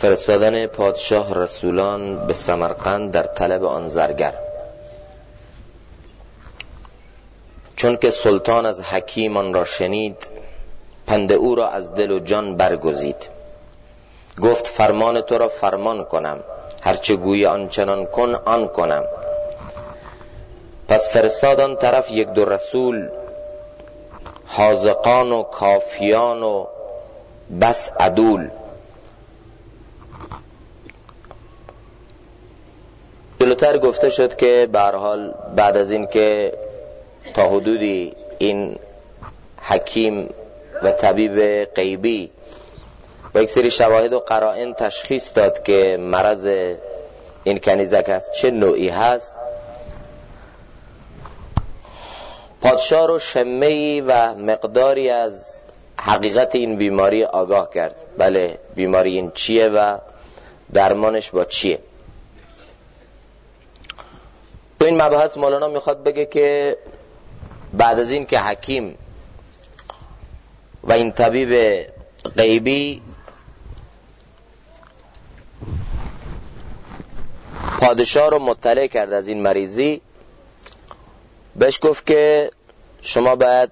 فرستادن پادشاه رسولان به سمرقند در طلب آن زرگر. چون که سلطان از حکیم آن را شنید، پند او را از دل و جان برگزید. گفت فرمان تو را فرمان کنم، هرچه گویی آنچنان کن آن کنم. پس فرستاد آن طرف یک دو رسول، حاذقان و کافیان و بس عدول. جلوتر گفته شد که به هر حال بعد از این که تا حدودی این حکیم و طبیب غیبی با یک سری شواهد و قرائن تشخیص داد که مرض این کنیزک از چه نوعی هست، پادشاه رو شمه‌ای و مقداری از حقیقت این بیماری آگاه کرد. بله، بیماری این چیه و درمانش با چیه. تو این مبحث مولانا میخواد بگه که بعد از این که حکیم و این طبیب غیبی پادشاه رو مطلع کرد از این مریضی، بهش گفت که شما باید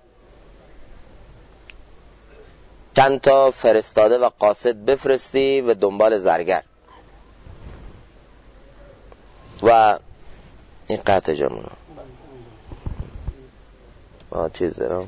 چند تا فرستاده و قاصد بفرستی و دنبال زرگر. و این قطع جمعه چیز دارم.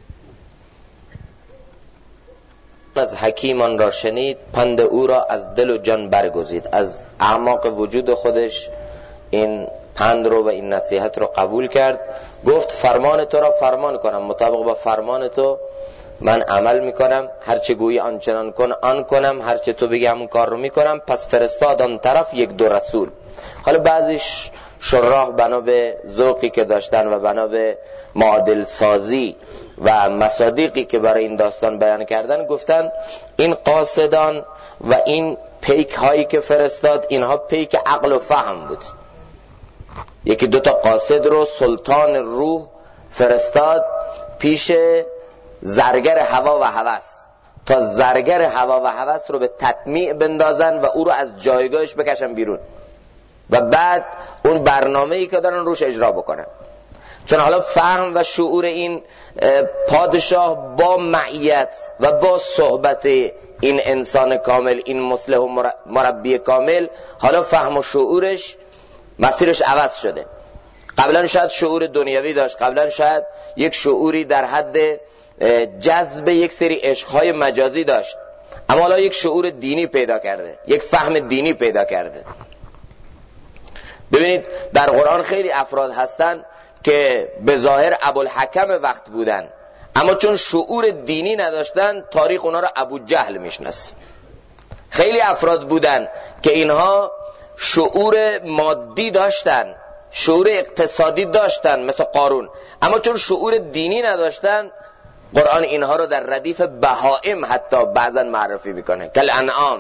از حکیمان را شنید، پند او را از دل و جان برگزید. از اعماق وجود خودش این پند رو و این نصیحت رو قبول کرد. گفت فرمان تو را فرمان کنم، مطابق با فرمان تو من عمل میکنم، هرچه گویی آنچنان کن آن کنم، هرچه تو بگی همون کار رو میکنم. پس فرستاد آن طرف یک دو رسول. حالا بعضی شراح بنا به ذوقی که داشتن و بنا به معادل سازی و مصادیقی که برای این داستان بیان کردن، گفتن این قاصدان و این پیک هایی که فرستاد، اینها پیک عقل و فهم بود. یکی دو تا قاصد رو سلطان روح فرستاد پیش زرگر هوا و هوس، تا زرگر هوا و هوس رو به تطمیع بندازن و او رو از جایگاهش بکشن بیرون و بعد اون برنامه‌ای که دارن روش اجرا بکنن. چون حالا فهم و شعور این پادشاه با معیت و با صحبت این انسان کامل، این مصلح و مربی کامل، حالا فهم و شعورش مسیرش عوض شده. قبلا شاید شعور دنیوی داشت، قبلا شاید یک شعوری در حد جذب یک سری عشقهای مجازی داشت، اما حالا یک شعور دینی پیدا کرده، یک فهم دینی پیدا کرده. ببینید در قرآن خیلی افراد هستن که به ظاهر ابوالحکم وقت بودن، اما چون شعور دینی نداشتن تاریخ اونا رو ابو جهل میشناسه. خیلی افراد بودن که اینها شعور مادی داشتن، شعور اقتصادی داشتن مثل قارون، اما چون شعور دینی نداشتن قرآن اینها رو در ردیف بهائم حتی بعضا معرفی میکنه، کل انعام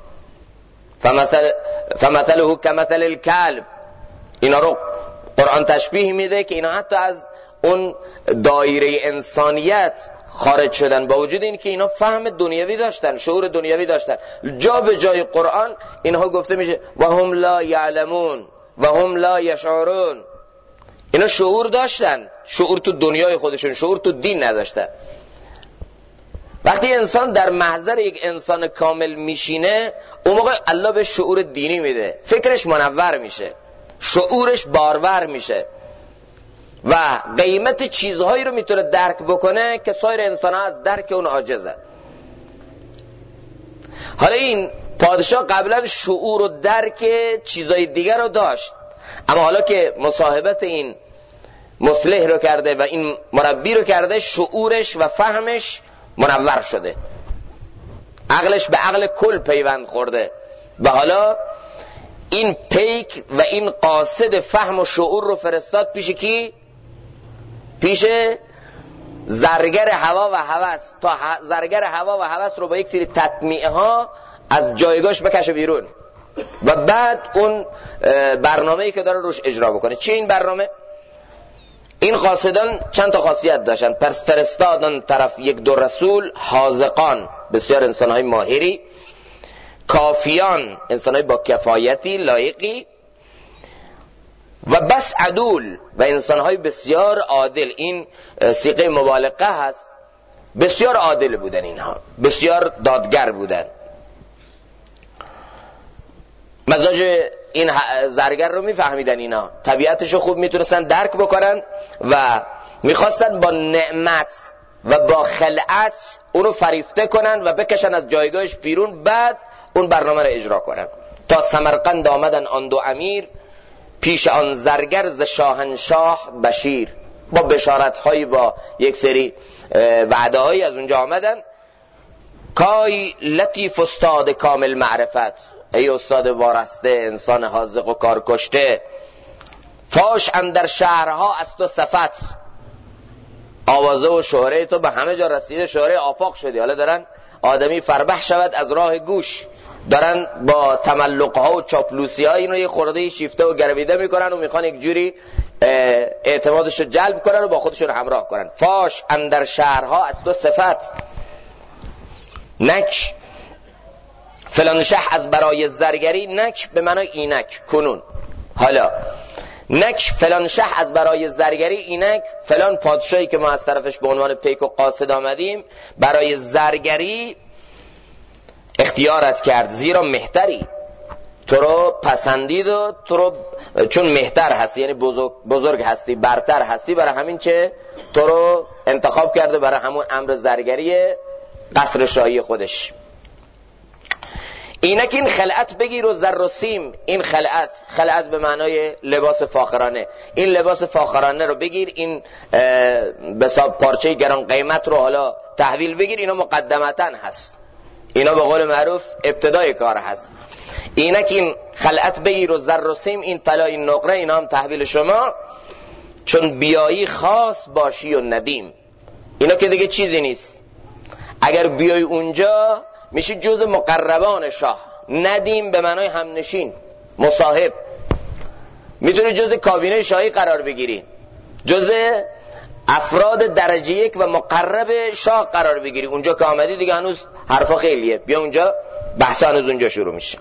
فمثله کمثل الکلب. اینا رو قرآن تشبیه میده که اینا حتی از اون دایره انسانیت خارج شدن، با وجود این که اینا فهم دنیوی داشتن، شعور دنیوی داشتن. جا به جای قرآن اینها گفته میشه و هم لا یعلمون و هم لا یشعرون. اینا شعور داشتن، شعور تو دنیای خودشون، شعور تو دین نداشتن. وقتی انسان در محضر یک انسان کامل میشینه، اون موقع الله به شعور دینی میده، فکرش منور میشه، شعورش بارور میشه و قیمت چیزهایی رو میتونه درک بکنه که سایر انسان ها از درک اون عاجزن. حالا این پادشاه قبلا شعور و درک چیزهای دیگر رو داشت، اما حالا که مصاحبت این مصلح رو کرده و این مربی رو کرده، شعورش و فهمش منور شده، عقلش به عقل کل پیوند خورده و حالا این پیک و این قاصد فهم و شعور رو فرستاد پیش کی؟ پیش زرگر هوا و هوس، تا زرگر هوا و هوس رو با یک سری تطمیع ها از جایگاهش بکشه بیرون و بعد اون برنامه‌ای که داره روش اجرا بکنه. چی این برنامه؟ این قاصدان چند تا خاصیت داشتن. پس فرستادن طرف یک دو رسول حاذقان، بسیار انسان‌های ماهری، کافیان، انسانهای با کفایتی، لایقی، و بس عدول، و انسانهای بسیار عادل. این صیغه مبالغه هست، بسیار عادل بودن اینها، بسیار دادگر بودن. مزاج این زرگر رو میفهمیدن اینا، طبیعتشو خوب میتونستن درک بکنن و میخواستن با نعمت و با خلعت اونو فریفته کنن و بکشن از جایگاهش بیرون، بعد اون برنامه رو اجرا کنن. تا سمرقند آمدن آن دو امیر، پیش آن زرگر ز شاهنشاه بشیر. با بشارت هایی، با یک سری وعده هایی از اونجا آمدن. کای لطیف استاد کامل معرفت، ای استاد وارسته، انسان حاذق و کارکشته، فاش اندر شهرها از تو صفت. آوازه و شهره تو به همه جا رسیده، شهره آفاق شدی. حالا دارن آدمی فربه شود از راه گوش، دارن با تملقها و چاپلوسی ها اینو یه خورده شیفته و گرویده میکنن و میخوان یک جوری اعتمادش رو جلب کنن و با خودشون همراه کنن. فاش اندر شهرها از تو صفت، نک فلان شه از برای زرگری. نک به معنای اینک، کنون. حالا نک فلان شه از برای زرگری، اینک فلان پادشاهی که ما از طرفش به عنوان پیک و قاصد آمدیم برای زرگری اختیارت کرد، زیرا مهتری. تو رو پسندید و تو رو چون مهتر هستی، یعنی بزرگ هستی، برتر هستی، برای همین چه تو رو انتخاب کرده برای همون امر زرگری قصر شاهی خودش. اینک این خلعت بگیر و زر و سیم. این خلعت به معنای لباس فاخرانه، این لباس فاخرانه رو بگیر، این بساب پارچه گران قیمت رو حالا تحویل بگیر. اینا مقدمتاً هست، اینا به قول معروف ابتدای کار هست. اینک این خلعت بگیر و زر و سیم، این طلا این نقره، اینا هم تحویل شما. چون بیایی خاص باشی و ندیم. اینا که دیگه چیزی نیست، اگر بیای اونجا میشه جز مقربان شاه. ندیم به معنای همنشین، مصاحب. میتونی جز کابینه شاهی قرار بگیری، جز افراد درجه یک و مقرب شاه قرار بگیری. اونجا که آمدی دیگه هنوز حرفا خیلیه، بیا اونجا بحث هنوز اونجا شروع میشه.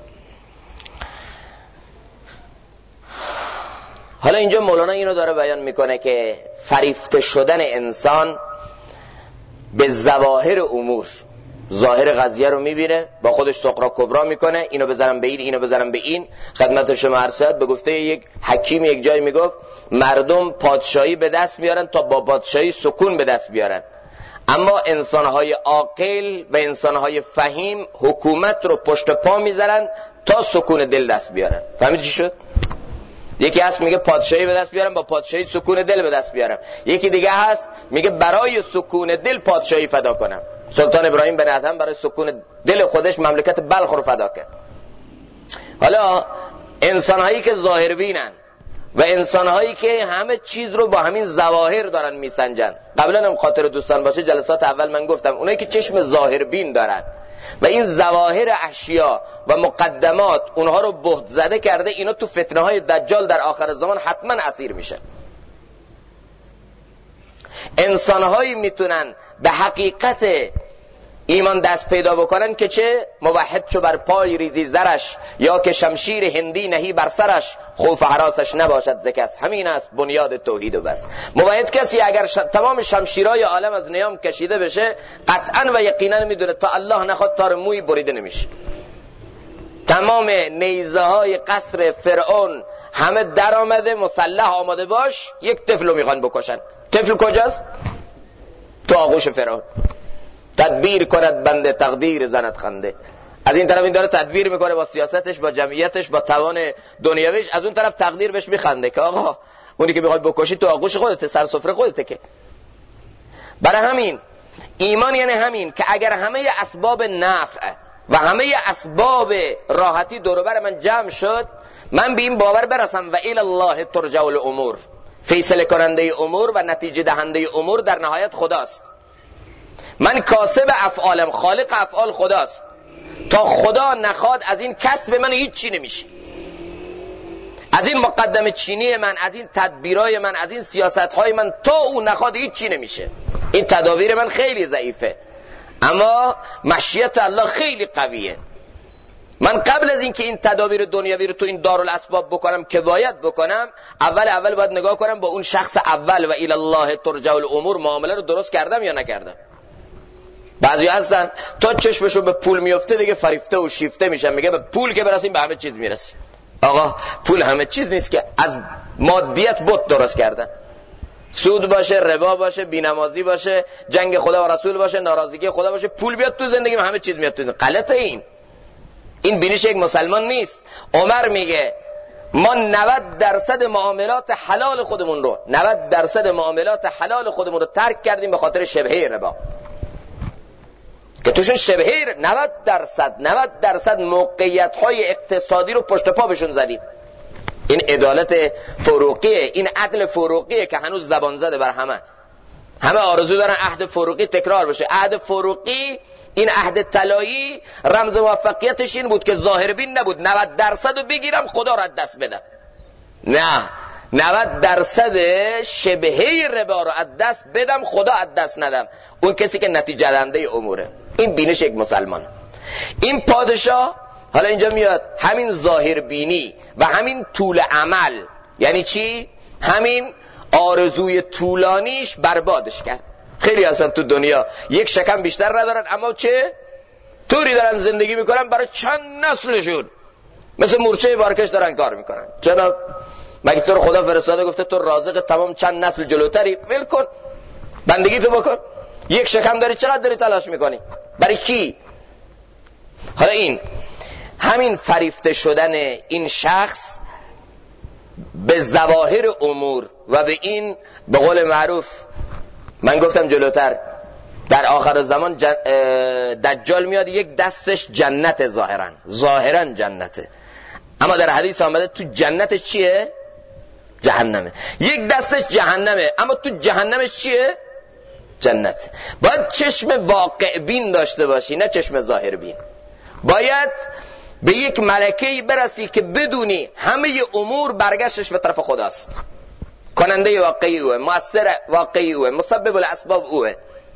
حالا اینجا مولانا اینو داره بیان میکنه که فریفته شدن انسان به ظواهر امور، ظاهر قضیه رو میبینه، با خودش سقرا کبرا میکنه، اینو بذارم به این، اینو بذارم به این. خدمت شما عرض شد، به گفته یک حکیم یک جای میگفت مردم پادشاهی به دست میارن تا با پادشاهی سکون به دست بیارن، اما انسانهای عاقل و انسانهای فهیم حکومت رو پشت پا میذارن تا سکون دل دست بیارن. فهمید چی شد؟ یکی هست میگه پادشاهی به دست بیارم، با پادشاهی سکون دل به دست بیارم. یکی دیگه هست میگه برای سکون دل پادشاهی فدا کنم. سلطان ابراهیم بن ادهم برای سکون دل خودش مملکت بلخ رو فدا کرد. حالا انسانهایی که ظاهر بینن و انسانهایی که همه چیز رو با همین ظواهر دارن میسنجن. قبلا هم خاطر دوستان باشه، جلسات اول من گفتم اونایی که چشم ظاهر بین دارن و این ظواهر اشیا و مقدمات اونها رو بهت زده کرده، اینا تو فتنه های دجال در آخر زمان حتما اسیر میشه. انسانهایی میتونن به حقیقت ایمان دست پیدا بکنن که چه موحد چو بر پای ریزی زرش، یا که شمشیر هندی نهی بر سرش، خوف حراسش نباشد ز کس. همین است بنیاد توحید و بس. موحد کسی اگر تمام شمشیرهای عالم از نیام کشیده بشه، قطعا و یقینا میدونه تا الله نخواد تار موی بریده نمیشه. تمام نیزه های قصر فرعون همه در آمده، مسلح آماده باش، یک طفل رو میخوان بکشن. طفل کجاست؟ تو آغوش فرعون. تدبیر کند بنده تقدیر زند خنده. از این طرف این داره تدبیر میکنه با سیاستش، با جمعیتش، با توان دنیویش، از اون طرف تقدیر بهش میخنده که آقا اونی که میخوای بکشی تو آغوش خودته، سر سفره خودته. که برای همین ایمان یعنی همین که اگر همه اسباب نفع و همه اسباب راحتی دور بر من جمع شد، من به این باور برسم و الی الله ترجع الامور، فیصله کننده امور و نتیجه دهنده امور در نهایت خداست. من کاسب افعالم، خالق افعال خداست. تا خدا نخواد از این کسب من هیچ چی نمیشه. از این مقدمه چینی من، از این تدبیرای من، از این سیاستهای من تا او نخواد هیچ چی نمیشه. این تدابیر من خیلی ضعیفه، اما مشیت الله خیلی قویه. من قبل از اینکه این تدابیر دنیوی رو تو این دارالاسباب بکنم که باید بکنم، اول باید نگاه کنم با اون شخص اول و الی الله ترجع الامور معامله رو درست کردم یا نکردم. بعضی هستن تا چشمشون به پول میفته دیگه فریفته و شیفته میشن، میگه به پول که برسیم به همه چیز میرسیم. آقا پول همه چیز نیست که، از مادیت بت درست کردن. سود باشه، ربا باشه، بینمازی باشه، جنگ خدا و رسول باشه، ناراضگی خدا باشه، پول بیاد تو زندگی همه چیز میاد تو زندگی. غلطه این بینش یک مسلمان نیست. عمر میگه ما 90% معاملات حلال خودمون رو 90% معاملات حلال خودمون رو ترک کردیم به خاطر شبهه ربا که توشون شبهه 90% موقعیت های اقتصادی رو پشت پا بهشون زدیم. این عدالت فروغیه، این عدل فروغیه که هنوز زبان زده بر همه آرزو دارن عهد فروغی تکرار بشه. عهد فروغی، این عهد طلایی، رمز موفقیتش این بود که ظاهر بین نبود 90% رو بگیرم خدا رو از دست بدم. نه، 90% شبهه ربا رو از دست بدم خدا از دست ندم، اون کسی که نتیجه دهنده اموره. این بینش یک مسلمان. این پادشاه حالا اینجا میاد همین ظاهر بینی و همین طول عمل، یعنی چی؟ همین آرزوی طولانیش بربادش کرد. خیلی هستن تو دنیا یک شکم بیشتر ندارن، اما چه طوری دارن زندگی میکنن برای چند نسلشون، مثل مورچه بارکش دارن کار میکنن. جناب مگه تو رو خدا فرستاده گفته تو رازق تمام چند نسل جلوتری؟ ول کن، بندگی تو بکن. یک شکم داری، چقدر داری تلاش میکنی؟ برای کی؟ حالا این همین فریفته شدن این شخص به ظواهر امور و به این، به قول معروف من گفتم جلوتر، در آخر زمان دجال میاد یک دستش جنت، ظاهرا جنته، اما در حدیث آمده تو جنتش چیه؟ جهنمه. یک دستش جهنمه اما تو جهنمش چیه؟ جنت. باید چشم واقع بین داشته باشی، نه چشم ظاهر بین. باید به یک ملکه‌ای برسی که بدونی همه امور برگشتش به طرف خداست، کننده واقعی اوه، مؤثر واقعی اوه، مسبب الاسباب اوه.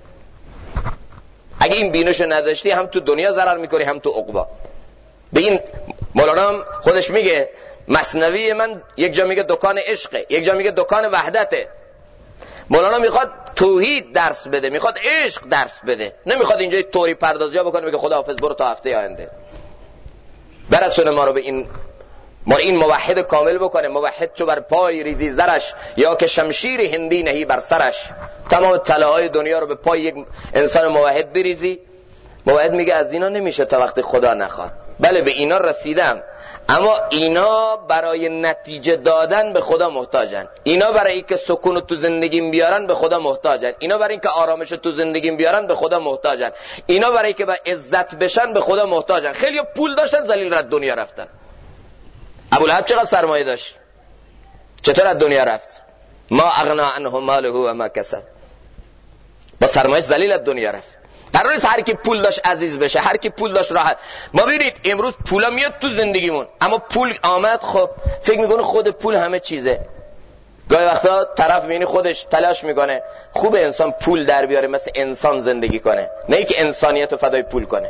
اگه این بینشو نداشتی هم تو دنیا ضرر میکنی هم تو عقبا. به این مولانا خودش میگه مثنوی من یک جا میگه دکان عشقه، یک جا میگه دکان وحدته. مولانا میخواد توحید درس بده، میخواد عشق درس بده، نمیخواد اینجا طوری پردازی بکنه بگه خداحافظ برو تا هفته آینده. برسونه ما رو به این موحد کامل بکنه. موحد چو بر پای ریزی زرش، یا که شمشیر هندی نهی بر سرش. تمام طلاهای دنیا رو به پای یک انسان موحد بریزی. موحد میگه از اینا نمیشه تا وقتی خدا نخواد. بله به اینا رسیدم، اما اینا برای نتیجه دادن به خدا محتاجن. اینا برای اینکه سکون تو زندگیم بیارن به خدا محتاجن. اینا برای اینکه آرامش تو زندگیم بیارن به خدا محتاجن. اینا برای اینکه به عزت بشن به خدا محتاجن. خیلی پول داشتن ذلیل از دنیا رفتن. ابولهب چقدر سرمایه داشت، چطور از دنیا رفت؟ ما اغنا عنه ماله و ما کسب. با سرمایه ذلیل از دنیا رفت. قرار نیست هر کی پول داشت عزیز بشه، هر کی پول داشت راحت. ما ببینید امروز پولا میاد تو زندگیمون، اما پول آمد خب فکر میکنه خود پول همه چیزه. گاهی وقتا طرف میبینی خودش تلاش میکنه خوب انسان پول در بیاره، مثل انسان زندگی کنه، نه اینکه انسانیت رو فدای پول کنه،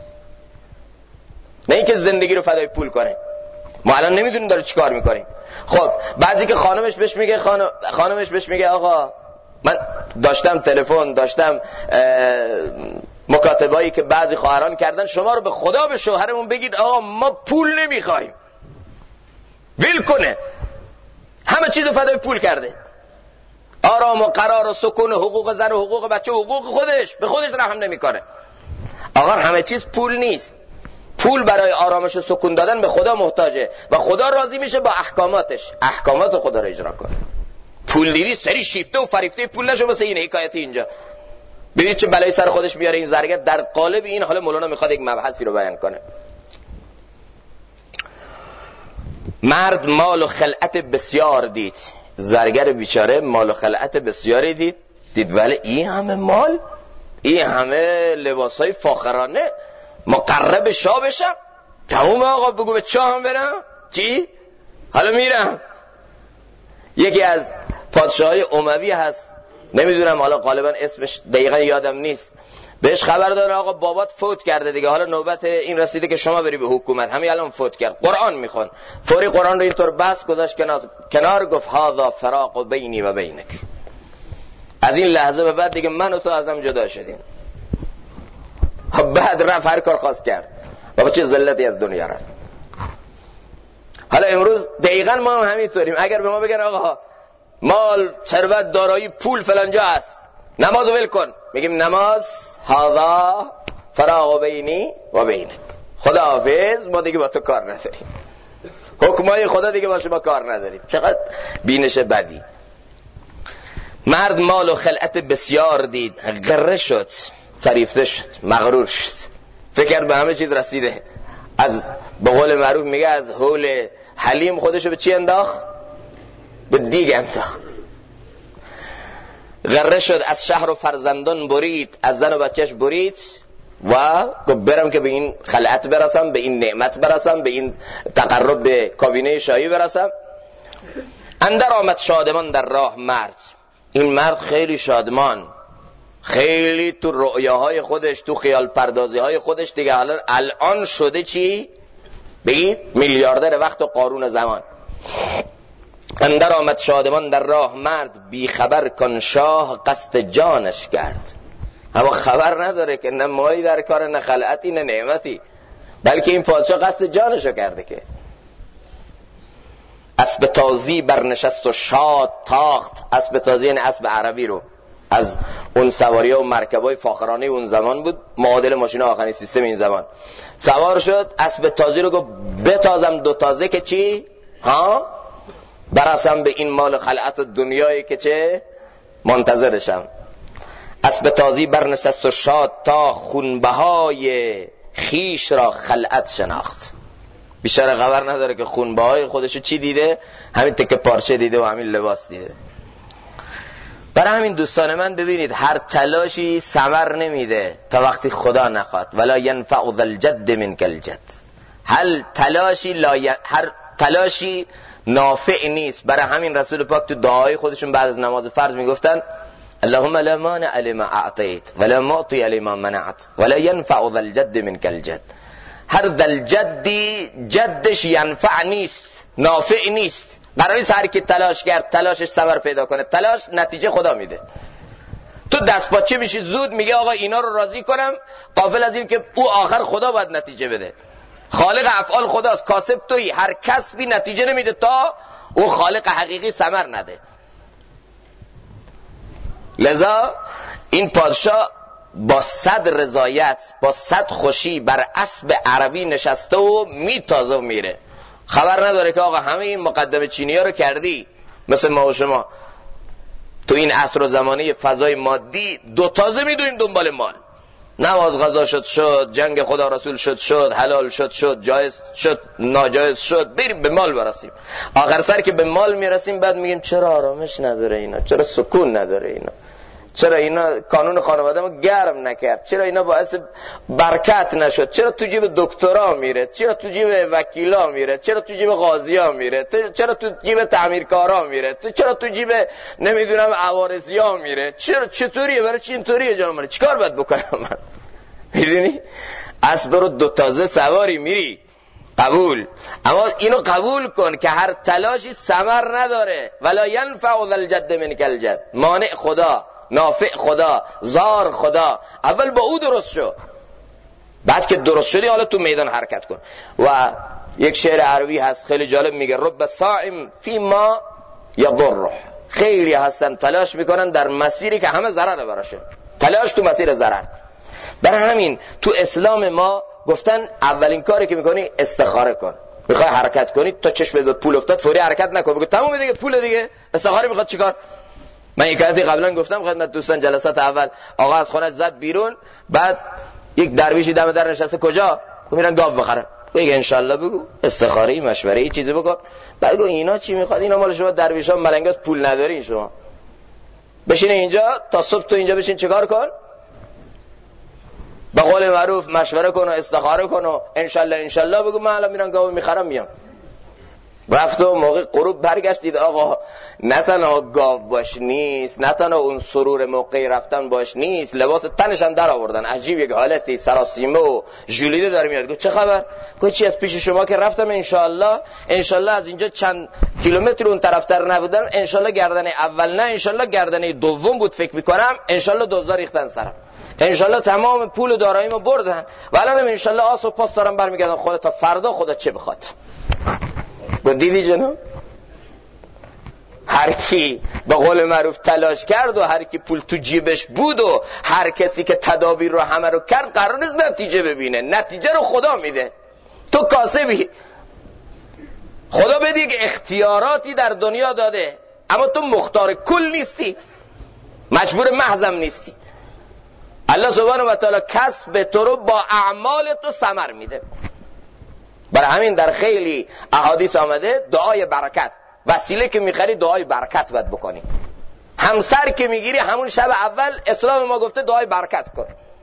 نه اینکه زندگی رو فدای پول کنه. ما الان نمیدونیم داره چیکار میکنیم. خب بعضی که خانمش بهش میگه آقا من داشتم تلفن، داشتم مکاتبایی که بعضی خواهران کردن، شما رو به خدا به شوهرمون بگید آقا ما پول نمیخوایم، ویل کنه، همه چیزو فدای پول کرده، آرام و قرار و سکون و حقوق زن و حقوق بچه و حقوق خودش، به خودش رحم نمیکنه. آقا همه چیز پول نیست. پول برای آرامش و سکون دادن به خدا محتاجه و خدا راضی میشه با احکاماتش. احکامات خدا رو اجرا کنه. پول دیدی سری شیفته و فریفته پول نشو مثل این حکایت اینجا. ببینید چه بلایی سر خودش میاره این زرگر. در قالب این حال مولانا میخواد یک مبحثی رو بیان کنه. مرد مال و خلعت بسیار دید. زرگر بیچاره مال و خلعت بسیاری دید ولی این همه مال، این همه لباسای فاخرانه، مقرب شاه بشم، تموم آقا بگو به چاه هم برم. چی؟ حالا میرم. یکی از پادشاهای اموی هست، نمیدونم حالا غالبا اسمش دقیقا یادم نیست، بهش خبر داره آقا بابات فوت کرده دیگه، حالا نوبت این رسیده که شما بری به حکومت، همین الان فوت کرد. قرآن میخوان، فوری قرآن رو اینطور بس گذاشت کنار، گفت هذا فراق بینی و بینک، از این لحظه به بعد دیگه من و تو ازم جدا شدیم. بعد رفت هر کار خواست کرد، بابا چه ذلتی از دنیا رفت. حالا امروز دقیقاً ما هم همینطوریم. اگر به ما بگن آقا مال، ثروت، دارایی، پول فلانجا هست، نمازو ول کن، میگیم نماز هذا فراق بینی و بینک، خدا حافظ، ما دیگه با تو کار نداریم، حکمای خدا دیگه با شما کار نداریم. چقدر بینش بدی. مرد مال و خلعت بسیار دید، غره شد، فریفته شد، مغرور شد، فکر کرد به همه چیز رسیده. از به قول معروف میگه از حول حلیم خودشو به چی انداخت؟ به دیگ انداخت. غره شد، از شهر و فرزندان برید، از زن و بچهش برید و گفت برم که به این خلعت برسم، به این نعمت برسم، به این تقرب به کابینه شاهی برسم. اندر آمد شادمان در راه مرد. این مرد خیلی شادمان، خیلی تو رؤیاهای خودش، تو خیال پردازی های خودش دیگه الان شده چی؟ بگید میلیاردر وقت و قارون زمان. اندر آمد شادمان در راه مرد، بی خبر کن شاه قصد جانش کرد. اما خبر نداره که نه مالی در کار، نه خلعتی، نه نعمتی، بلکه این پادشاه قصد جانشو کرده. که اسب تازی برنشست و شاد تاخت. اسب تازی یعنی اسب عربی رو، از اون سواری و مرکبای فاخرانه اون زمان بود، معادل ماشین آخرین سیستم این زمان. سوار شد، اسب تازی رو گفت بتازم دو تازه که چی؟ برسم به این مال خلعت و دنیایی که چه منتظرشم. اسب تازی برنشست و شاد تا خونبهای خیش را خلعت شناخت. بیچاره خبر نداره که خونبهای خودشو چی دیده؟ همین تکه پارچه دیده و همین لباس دیده. برای همین دوستان من ببینید، هر تلاشی ثمر نمیده تا وقتی خدا نخواد. ولا ینفع ذا الجد منک الجد. هر تلاشی نافع نیست. برای همین رسول پاک تو دعای خودشون بعد از نماز فرض میگفتن اللهم لا مانع لما اعطیت ولا معطی لما منعت ولا ینفع ذا الجد منک الجد. هر ذا الجدی جدش ینفع نیست، نافع نیست. برای هر کی تلاش کرد تلاشش ثمر پیدا کنه. تلاش نتیجه خدا میده. تو دست پاچه میشی زود میگه آقا اینا رو راضی کنم، غافل از این که او آخر خدا باید نتیجه بده. خالق افعال خداست، کاسب تویی. هر کسبی نتیجه نمیده تا او خالق حقیقی ثمر نده. لذا این پادشاه با 100 رضایت، با 100 خوشی بر اسب عربی نشسته و میتازه و میره. خبر نداره که آقا همه این مقدمه چینی ها رو کردی، مثل ما و شما تو این عصر و زمانه فضای مادی دو تازه میدویم دنبال مال. نماز قضا شد، جنگ خدا رسول شد، حلال شد، جایز شد، ناجایز شد، بریم به مال برسیم. آخر سر که به مال میرسیم بعد میگیم چرا آرامش نداره اینا، چرا سکون نداره اینا، چرا اینا قانون خانواده ما گرم نکرد، چرا اینا باعث برکت نشد، چرا تو جیب دکترا میره، چرا تو جیب وکیلا میره، چرا تو جیب قاضیا میره، چرا تو جیب تعمیرکارا میره، چرا تو جیب نمیدونم عوارضیا میره، چرا چطوریه، برای چی اینطوریه جان من، چیکار باید بکنم من؟ میدونی اسب رو دو تازه سواری میری قبول، اما اینو قبول کن که هر تلاشی ثمر نداره. ولا ینفع ذا الجد منک الجد. مانع خدا، نافع خدا، زار خدا. اول با او درست شو، بعد که درست شدی حالا تو میدان حرکت کن. و یک شعر عربی هست خیلی جالب، میگه رب صائم فی ما یضره. خیلی هستن تلاش میکنن در مسیری که همه ضرره براشه، تلاش تو مسیر ضرر. برای همین تو اسلام ما گفتن اولین کاری که میکنی استخاره کن. میخوای حرکت کنی تا چشم به پول افتاد فوری حرکت نکن، بگو تمام دیگه پول دیگه، استخاره میخواد چیکار؟ من یک حالتی قبلا گفتم خدمت دوستان، جلسات اول آقا از خونه زد بیرون، بعد یک درویشی دم در نشسته، کجا؟ میرن گاو بخرن. بگو انشالله، بگو استخاره مشوره ای چیزی بکن. بعد بگو اینا چی میخواد؟ اینا مال شما درویشا ملنگات، پول ندارین شما. بشین اینجا تا صبح، تو اینجا بشین چیکار کن؟ به قول معروف مشوره کن و استخاره کن و انشالله بگو من الان میرم گاو میخرم میام. رفت و موقع غروب برگشتید آقا نه تنها گاو باش نیست، نه تنها اون سرور موقع رفتن باش نیست، لباس تنش هم در آوردن. عجیب یک حالتی سراسیمه و ژولیده داره میاد. گفت چه خبر؟ گفت چی از پیش شما که رفتم انشالله از اینجا چند کیلومتر اون طرفتر نبودم، انشالله گردنه اول نه انشالله گردنه دوم بود فکر میکنم، انشالله دزدا ریختن سرم، انشالله تمام پول و داراییمو بردن و الان انشالله آس و پاس دارم برمیگردم خودت تا فردا خدا چه بخواد. گفت دیدی جناب، هر کی به قول معروف تلاش کرد و هر کی پول تو جیبش بود و هر کسی که تدابیر رو همه رو کرد قرار نیست نتیجه ببینه، نتیجه رو خدا میده. تو کاسبی، خدا به دیگه اختیاراتی در دنیا داده اما تو مختار کل نیستی، مجبور محضم نیستی. الله سبحانه و تعالی کسب تو رو با اعمال تو ثمر میده. برای همین در خیلی احادیث آمده دعای برکت، وسیله که میخری دعای برکت باید بکنی. همسر که میگیری همون شب اول اسلام ما گفته دعای برکت کن،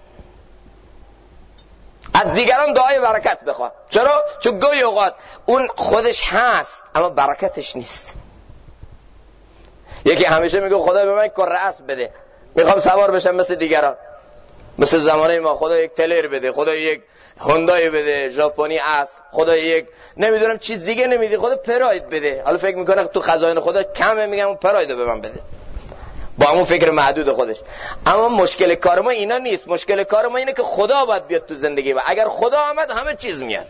از دیگران دعای برکت بخواه. چرا؟ چون گاهی اوقات اون خودش هست اما برکتش نیست. یکی همیشه میگه خدا به من کره اسب بده، میخوام سوار بشم مثل دیگران، مثل زمانه ما. خدا یک تلر بده، خدا یک هوندای بده ژاپنی است، خدا یک نمیدونم چیز دیگه نمیدی، خدا پراید بده. حالا فکر میکنه تو خزائن خدا کمه، میگم اون پراید به من بده با همون فکر محدود خودش. اما مشکل کار ما اینا نیست، مشکل کار ما اینه که خدا باید بیاد تو زندگی و اگر خدا آمد همه چیز میاد.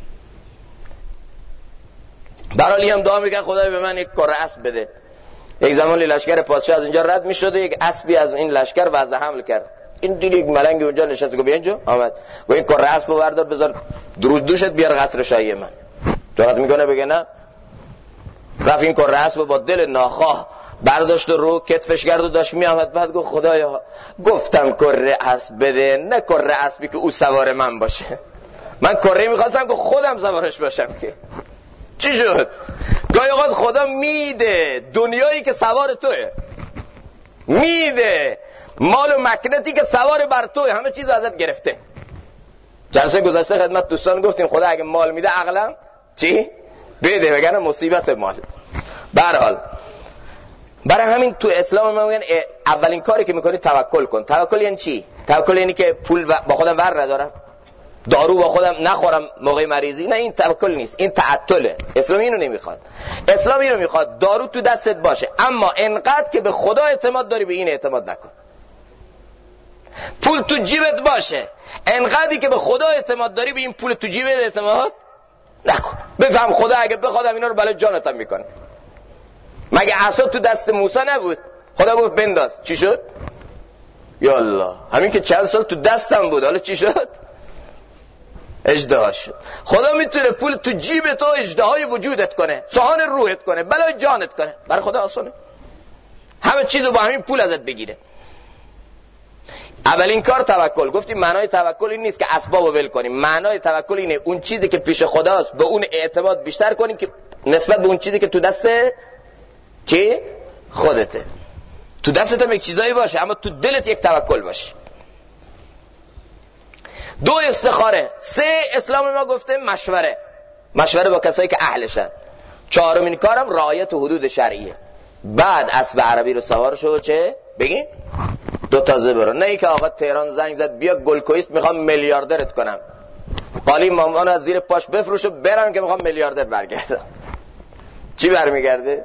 برالی هم دعا میگن خدای به من یک کره اسب بده. یک زمانی لشکر پادشاه از اینجا رد میشد، یک اسبی از این لشکر وضع حمل کرد. این دید یک ملنگی اونجا نشسته، گفت بیا اینجا. آمد گفت این کره اسبو بردار بذار دوشت بیار قصر شاهی من. جرأت میکنه بگه نه؟ رفت این کره اسبو با دل ناخواه برداشت و رو کتفش کرد و داشت میآمد. بعد گفت خدایا گفتم کره اسب بده، نه کره اسبی که او سوار من باشه. من کره میخواستم که خودم سوارش باشم. که چی شد؟ گاهی اوقات خدا میده دنیایی که سوار توه، میده مال و مکنتی که سوار بر توه، همه چیز ازت گرفته. جلسه گذشته خدمت دوستان گفتیم خدا اگه مال میده عقلم چی؟ بده، وگرنه مصیبت مال. به هر حال برای همین تو اسلام ما میگن اولین کاری که میکنی توکل کن. توکل یعنی چی؟ توکل یعنی که پول با خودم ور ندارم، دارو با خودم نخورم موقع مریضی. نه، این توکل نیست، این تعطله. اسلام اینو نمیخواد. اسلام اینو میخواد دارو تو دستت باشه اما انقدر که به خدا اعتماد داری به این اعتماد نکن. پول تو جیبت باشه انقدری که به خدا اعتماد داری به این پول تو جیبت اعتماد نکن. بفهم خدا اگه بخوادم اینا رو بلای جانتم میکنه. مگه عصا تو دست موسی نبود؟ خدا گفت بنداز، چی شد؟ یا الله، همین که چند سال تو دستم بود، حالا چی شد؟ اژدها شد. خدا میتونه پول تو جیب تو اژدهای وجودت کنه، سوهان روحت کنه، بلای جانت کنه. برای خدا آسانه همه چیزو با همین پول ازت بگیره. اولین کار توکل. گفتیم معنای توکل این نیست که اسبابو ول کنیم. معنای توکل اینه اون چیزی که پیش خداست به اون اعتماد بیشتر کنیم که نسبت به اون چیزی که تو دست چی؟ خودته. تو دستت هم یک چیزایی باشه اما تو دلت یک توکل باشه. 2 استخاره. 3 اسلام ما گفته مشوره با کسایی که اهلشن. 4مین کارم رعایت حدود شرعیه. بعد اسب عربی رو سوار شو چه؟ بگی 2 تازه برو. نه ای که آقا تهران زنگ زد بیا گلکویست میخوام میلیاردرت کنم، قالی مامان از زیر پاش بفروشو برم که میخوام میلیاردر برگردم. چی برمیگرده؟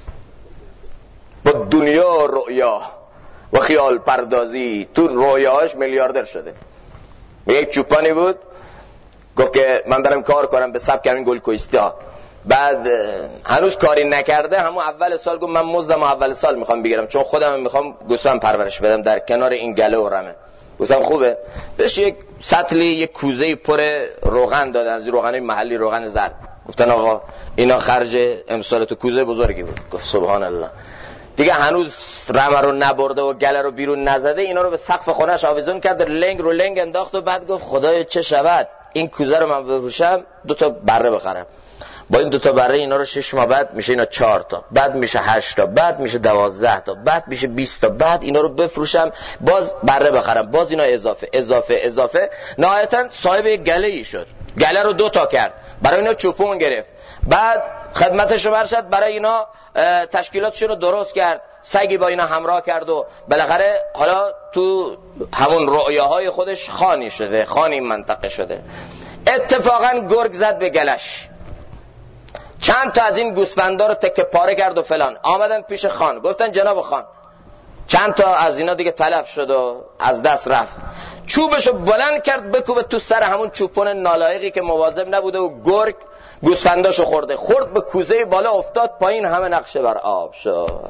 با دنیا رؤیا و خیال پردازی تو رویاهاش میلیاردر شده. یک چوپانی بود گفت که من دارم کار کنم به سبک همین گلکویستی ها. بعد هنوز کاری نکرده، همون اول سال گفت من مزدم اول سال میخوام بگیرم چون خودم میخوام گوسفند پرورش بدم در کنار این گله و رمه. گفتم خوبه. بهش یک سطلی یک کوزه پر روغن دادن، از روغن محلی، روغن زرد. گفتن آقا اینا خرج امسال. تو کوزه بزرگی بود. گفت سبحان الله. دیگه هنوز رمه رو نبرده و گله رو بیرون نزده، اینا رو به سقف خونه‌اش آویزون کرد، لنگ رو لنگ انداخت و بعد گفت خدایا چه شود این کوزه رو من بفروشم 2 تا بره بخرم. با این 2 تا بره اینا رو 6 ماه بعد میشه اینا 4 تا، بعد میشه 8 تا، بعد میشه 12 تا، بعد میشه 20 تا، بعد اینا رو بفروشم باز بره بخرم، باز اینا اضافه. نهایتا صاحب یک گله ای شد. گله رو 2 تا کرد، برای اینا چوپون گرفت. بعد خدمتشو برشد برای اینا تشکیلاتشون رو درست کرد، سگی با اینا همراه کرد و بالاخره حالا تو همون رؤیاهای خودش خانی شده، خانی منطقه شده. اتفاقا گرگ زد به گلش، چند تا از این گوسفندا رو تکه پاره کرد و فلان. آمدن پیش خان، گفتن جناب خان چند تا از اینا دیگه تلف شد و از دست رفت. چوبشو بلند کرد بکوبه تو سر همون چوپون نالایقی که مواظب نبوده و گرگ گوسفنداشو خورد به کوزه بالا، افتاد پایین، همه نقشه بر آب شد.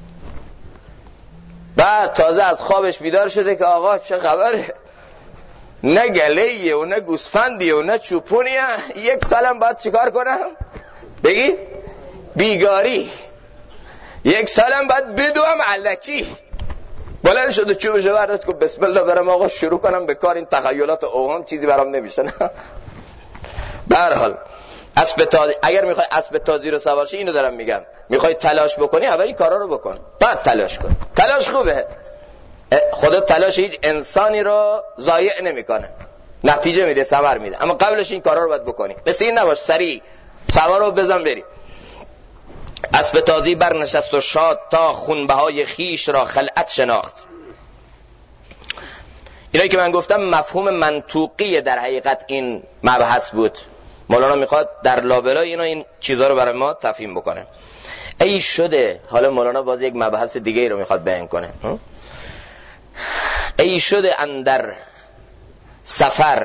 بعد تازه از خوابش بیدار شده که آقا چه خبره، نه گله‌ایه و نه گوسفندیه و نه چوپونیه، یک سالم باید چیکار کنم؟ بگید بیگاری، یک سالم باید بدوم علکی. بلند شد و چوبشو برداشت که بسم الله برم آقا شروع کنم به کار، این تخیلات اوهام چیزی برام نمیشه. به هر حال اسب تازی، اگر میخوای اسب تازی رو سوار شی، اینو دارم میگم، میخوای تلاش بکنی اول این کارا رو بکن، بعد تلاش کن. تلاش خوبه، خدا تلاش هیچ انسانی رو ضایع نمیکنه، نتیجه میده، ثمر میده، اما قبلش این کارا رو باید بکنی. مثل این نباش سریع سوار رو بزن بری. اسب تازی برنشست و شاد تا خونبهای خیش را خلعت شناخت. اینایی که من گفتم مفهوم منطوقی در حقیقت این مبحث بود. مولانا میخواد در لابلای اینا این چیزا رو برای ما تفهیم بکنه. ای شده، حالا مولانا باز یک مبحث دیگه رو میخواد بیان کنه. ای شده اندر سفر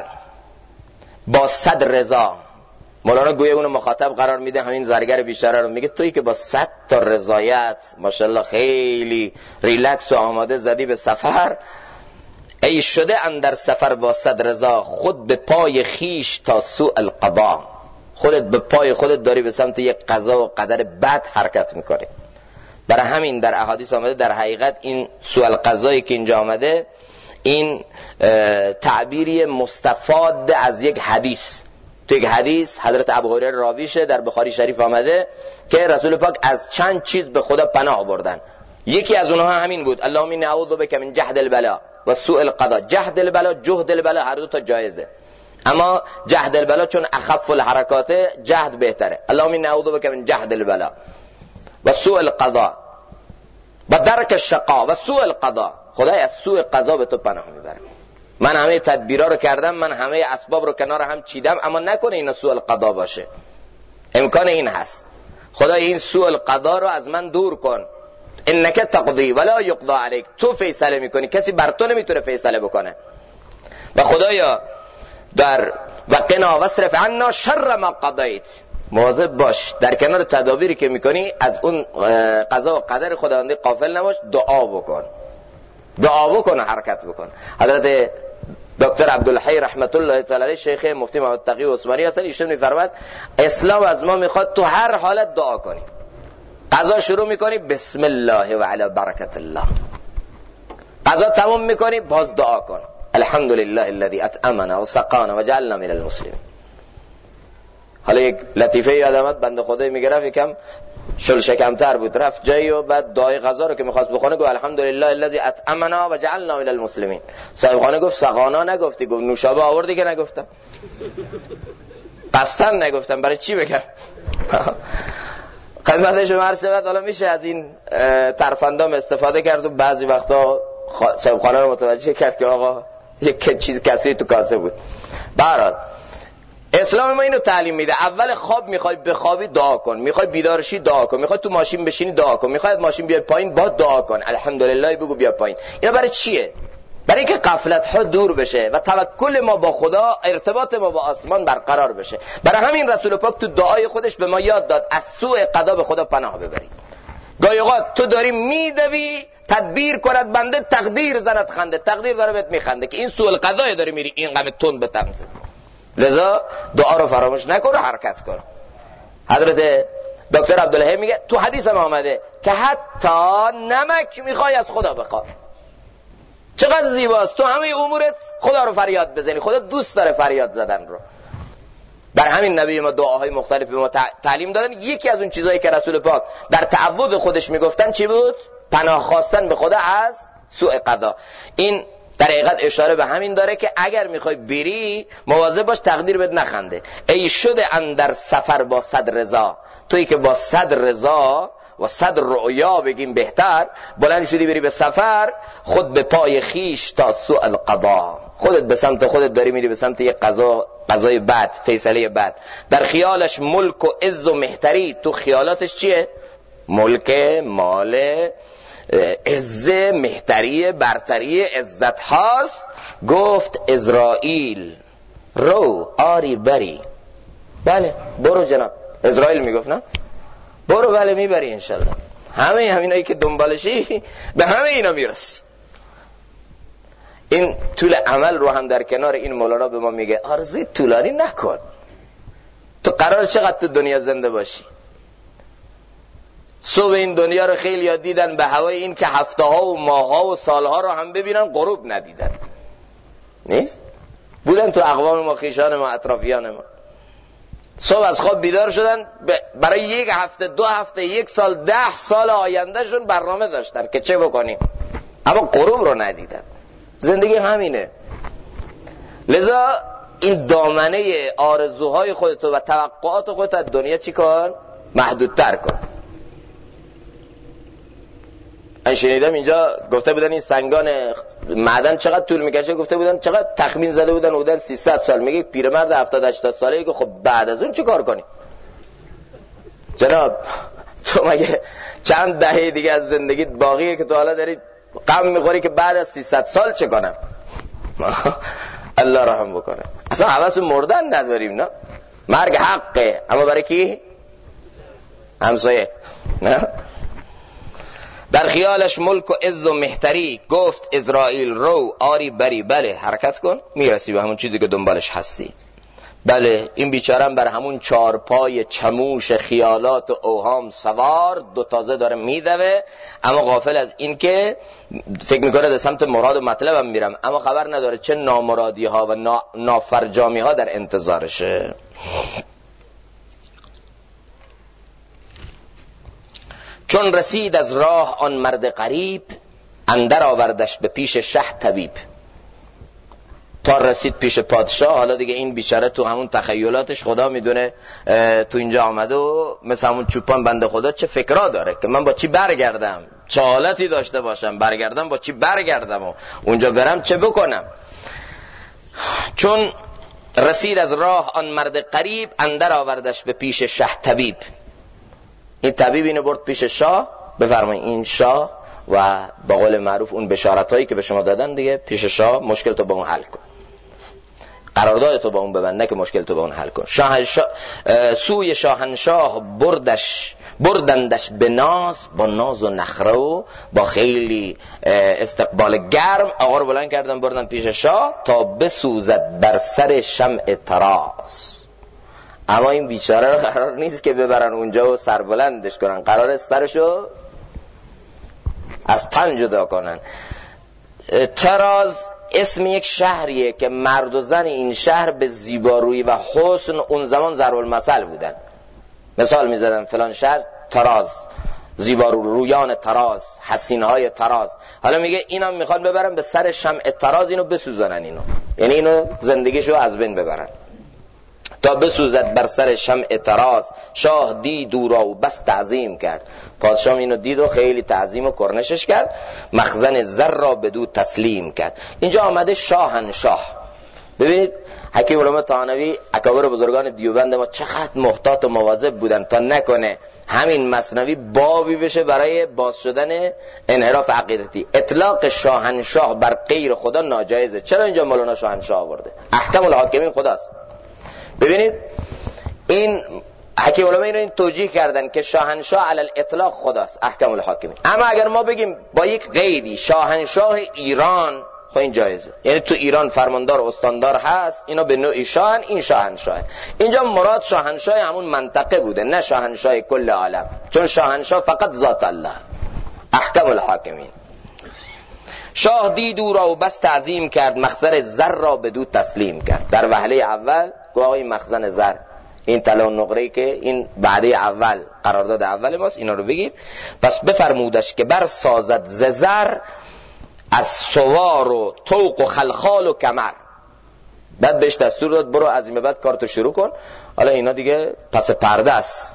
با 100 رضا. مولانا گویا اونو مخاطب قرار میده، همین زرگر بیچاره رو میگه تویی که با 100 تا رضایت ماشاءالله خیلی ریلکس و آماده زدی به سفر، ای شده اندر سفر با 100 رضا، خود به پای خیش تا سوء القضا. خودت به پای خودت داری به سمت یک قضا و قدر بد حرکت میکنی. برای همین در احادیث آمده در حقیقت این سوء القضایی که اینجا آمده، این تعبیری مستفاد از یک حدیث. تو یک حدیث حضرت ابوهریره راویشه، در بخاری شریف آمده که رسول پاک از چند چیز به خدا پناه بردن. یکی از اونها همین بود، اللهم انی اعوذ بک من جهد البلا و سوء القضا. جهد البلا، جهد البلا، هر دو تا جایزه، اما جهد البلا چون اخف الحرکات جهد بهتره. اللهم انی اعوذ بک من جهد البلا و سوء القضا و درک الشقا و سوء القضا. خدای از سوء قضا به تو پناه میبرم. من همه تدبیرا رو کردم، من همه اسباب رو کنار هم چیدم، اما نکنه اینا سوء القضا باشه. امکان این هست. خدای این سوء القضا رو از من دور کن. انک تقضی ولا یقضى علیک، تو فیصله میکنی، کسی بر تو نمیتونه فیصله بکنه. و خدایا در و قنا واصرف عنا شر ما قضیت، مواظب باش در کنار تدابیری که میکنی از اون قضا و قدر خداوندی غافل نباش. دعا بکن، دعا بکن و حرکت بکن. حضرت دکتر عبدالحی رحمت الله تعالی علیه، شیخ مفتی محمد تقی عثمانی هستن، ایشون میفرماد اسلام از ما میخواد تو هر حالت دعا کنی. قضا شروع میکنی بسم الله و علی برکت الله، قضا تموم میکنی باز دعا کن الحمد لله الذي اطعمنا و سقانا و جعلنا من المسلمین. حالا یک لطیفه یاد آمد، بنده خدای میگرفت یکم شل شکمتر بود، رفت جایی و بعد دعای غذا رو که میخواست بخونه گفت الحمدلله الذی اطعمنا و جعلنا من المسلمین. صاحب خانه گفت سقانا نگفتی؟ گفت نوشابه آوردی که نگفتم، قصدن نگفتم، برای چی بگم؟ خدمت شما عرض شود. حالا میشه از این ترفندام استفاده کرد و بعضی وقتا صاحب خانه رو متوجه کرد که آقا یک چیز کسی تو کاسه بود. برحال اسلام ما اینو تعلیم میده. اول خواب میخوای بخوابی دعا کن، میخوای بیدار شی دعا کن، میخوای تو ماشین بشینی دعا کن، میخوای ماشین بیای پایین با دعا کن الحمدلله بگو بیا پایین. اینا برای چیه؟ برای اینکه غفلت ها دور بشه و توکل ما با خدا، ارتباط ما با آسمان برقرار بشه. برای همین رسول پاک تو دعای خودش به ما یاد داد از سوء قضا به خدا پناه ببرید. گاهی اوقات تو داری میدوی تدبیر کند بنده، تقدیر زند خنده، تقدیر داره بهت میخنده که این سوء القضا داری میری این غم تون بتمزه. لذا دعا رو فراموش نکن و حرکت کن. حضرت دکتر عبدالحی میگه تو حدیث هم آمده که حتی نمک میخوای از خدا بخواه. چقدر زیباست، تو همه امورت خدا رو فریاد بزنی، خدا دوست داره فریاد زدن رو. در همین نبی ما دعاهای مختلف به ما تعلیم دادن. یکی از اون چیزایی که رسول پاک در تعوذ خودش میگفتن چی بود؟ پناه خواستن به خدا از سوء قضا. این در حقیقت اشاره به همین داره که اگر میخوای بری مواظب باش تقدیر بهت نخنده. ای شده اندر سفر با 100 رضا، تویی که با 100 رضا و 100 رؤیا بگیم بهتر بلند شدی بری به سفر، خود به پای خیش تا سوء القضا، خودت به سمت خودت داری میری به سمت یک قضای بد، فیصله بد. در خیالش ملک و عز و مهتری، تو خیالاتش چیه؟ ملک، مال، عز، مهتری، برتری، عزت هاست. گفت اسرائیل رو آری بری. بله برو جناب. اسرائیل میگفت نه برو، بله میبری انشالله. همینایی که دنبالشی به همه اینا میرسی. این طول عمل رو هم در کنار این مولانا به ما میگه آرزوی طولانی نکن. تو قرار چقدر تو دنیا زنده باشی؟ صبح این دنیا رو خیلی یاد دیدن به هوای این که هفته ها و ماه ها و سال ها رو هم ببینن، غروب ندیدن. نیست؟ بودن تو اقوام ما، خیشان ما، اطرافیان ما. صبح از خواب بیدار شدن، برای 1 هفته، 2 هفته، 1 سال، 10 سال آینده شون برنامه داشتن که چه بکنیم، اما غروب رو ندیدن. زندگی همینه. لذا این دامنه آرزوهای خودتو و توقعات خودت از دنیا چی کن؟ محدودتر کن. من شنیدم اینجا گفته بودن این سنگان معدن چقدر طول میکشه، گفته بودن چقدر تخمین زده بودن حدود 300 سال. میگه پیرمرد 70-80 ساله‌ای که خب بعد از اون چه کار کنی؟ جناب تو مگه چند دهه دیگه از زندگیت باقیه که تو حالا داری غم میخوری که بعد از 300 سال چه کنم؟ الله رحم بکنه. اصلا حواس مردن نداریم نه؟ مرگ حقه، اما برای کی؟ همسایه نه؟ در خیالش ملک و عز و مهتری، گفت اسرائیل رو آری بری. بله حرکت کن میرسی به همون چیزی که دنبالش هستی. بله این بیچارم بر همون 4 پای چموش خیالات و اوهام سوار 2 تازه داره میدوه، اما غافل از این که فکر میکنه به سمت مراد و مطلبم میرم، اما خبر نداره چه نامرادی ها و نافرجامی ها در انتظارشه. چون رسید از راه آن مرد غریب، اندر آوردش به پیش شه طبیب. تا رسید پیش پادشاه، حالا دیگه این بیچاره تو همون تخیلاتش خدا میدونه تو اینجا آمده و مثل همون چوپان بنده خدا چه فکرها داره که من با چی برگردم، چه حالتی داشته باشم، برگردم با چی برگردم و اونجا برم چه بکنم. چون رسید از راه آن مرد غریب، اندر آوردش به پیش شه طبیب. این طبیب اینو برد پیش شاه. بفرمایید این شاه و با قول معروف اون بشارتایی که به شما دادن دیگه پیش شاه مشکل تو با اون حل کن، قرارداد تو با اون ببند، نه که مشکل تو با اون حل کن. سوی شاهنشاه بردندش به ناز، با ناز و نخره و با خیلی استقبال گرم آقا رو بلند کردن بردن پیش شاه تا بسوزد بر سر شمع طراز. اما این بیچاره رو قرار نیست که ببرن اونجا و سربلندش کنن، قرار سرشو از تن جدا کنن. طراز اسم یک شهریه که مرد و زن این شهر به زیبارویی و حسن اون زمان ضرب المثل بودن. مثال میزدن فلان شهر طراز، زیبارویان طراز، حسینهای طراز. حالا میگه اینا میخوان ببرن به سر شمع طراز، اینو بسوزنن، اینو یعنی اینو زندگیشو از بین ببرن تا بسوزد بر سر شمع طراز. شاه دید او را و بس تعظیم کرد. پادشاه اینو دید و خیلی تعظیم و کرنشش کرد. مخزن زر را بدو تسلیم کرد. اینجا آمده شاهنشاه. ببینید حکیم علامه طحاوی اکابر بزرگان دیوبند ما چقدر محتاط و مواظب بودن تا نکنه همین مثنوی بابی بشه برای باز شدن انحراف عقیدتی. اطلاق شاهنشاه بر غیر خدا ناجایزه. چرا اینجا مولانا شاهنشاه آورده؟ احکم الحاکمین خداست. ببینید این حکیم علماء اینو این توجیه کردن که شاهنشاه علی الاطلاق خداست، احکم الحاکمین. اما اگر ما بگیم با یک قیدی شاهنشاه ایران، خب این جایزه، یعنی تو ایران فرماندار و استاندار هست، اینا به نوعی شاهن، این شاهنشاه. اینجا مراد شاهنشاه همون منطقه بوده، نه شاهنشاه کل عالم، چون شاهنشاه فقط ذات الله، احکم الحاکمین. شاه دید او را و بس تعظیم کرد، مخزن زر را بدو تسلیم کرد. در وهله اول گواه این مخزن زر، این طلا و نقره‌ای که این وعده اول، قرارداد اول ماست، اینا رو بگیر. پس بفرمودش که بر سازد ز زر از سوار و طوق و خلخال و کمر. بعد بهش دستور داد برو از این به بعد کارتو شروع کن، حالا اینا دیگه پس پرده است.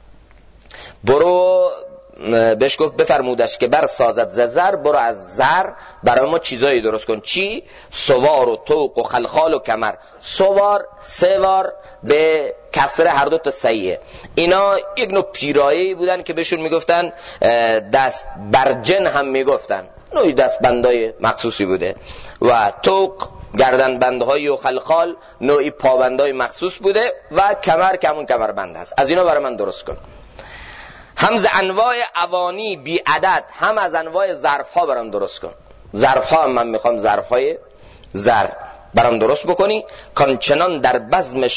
برو بهش گفت بفرمودش که بر سازد زر، برو از زر برای ما چیزایی درست کن. چی؟ سوار و طوق و خلخال و کمر. سوار سوار به کسر هر دو تا صحیحه. اینا یک نوع پیرایه‌ای بودن که بهشون میگفتن دست برجن هم میگفتن، نوعی دست بندای مخصوصی بوده. و طوق گردن بندهای و خلخال نوعی پابندای مخصوص بوده و کمر که همون کمر بند هست. از اینا برای من درست کن. هم از انواع اوانی بی عدد، هم از انواع ظرف ها برام درست کن. ظرف ها هم من میخوام ظرف های زر برام درست بکنی. کانچنان در بزم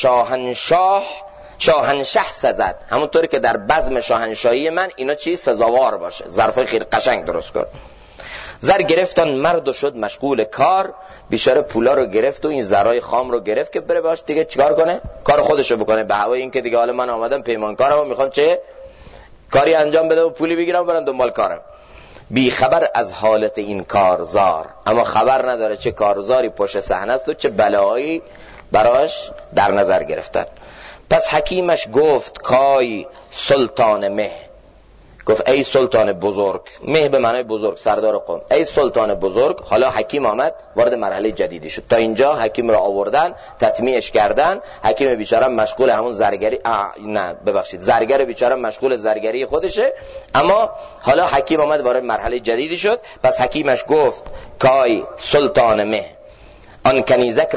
شاهنشه سزد، همونطوری که در بزم شاهنشاهی من اینا چی سزاوار باشه. ظرف های خیلی قشنگ درست کن. زر گرفتان مرد و شد مشغول کار، بیچاره پولا رو گرفت و این زرای خام رو گرفت که بره باش دیگه چیکار کنه؟ کار خودشو بکنه. به هوای این که دیگه حالا من آمدم پیمانکارم و میخوام چه کاری انجام بده و پولی بگیرم برم دنبال کارم. بی خبر از حالت این کارزار، اما خبر نداره چه کارزاری پشت صحنه است و چه بلایی براش در نظر گرفتن. پس حکیمش گفت کای سلطان مه، گفت ای سلطان بزرگ. مه به معنای بزرگ، سردار قوم. ای سلطان بزرگ. حالا حکیم آمد وارد مرحله جدیدی شد. تا اینجا حکیم را آوردن تطمیعش کردن، حکیم بیچاره مشغول همون زرگری زرگر بیچاره مشغول زرگری خودشه، اما حالا حکیم آمد وارد مرحله جدیدی شد. پس حکیمش گفت کای سلطان مه، آن کنیزک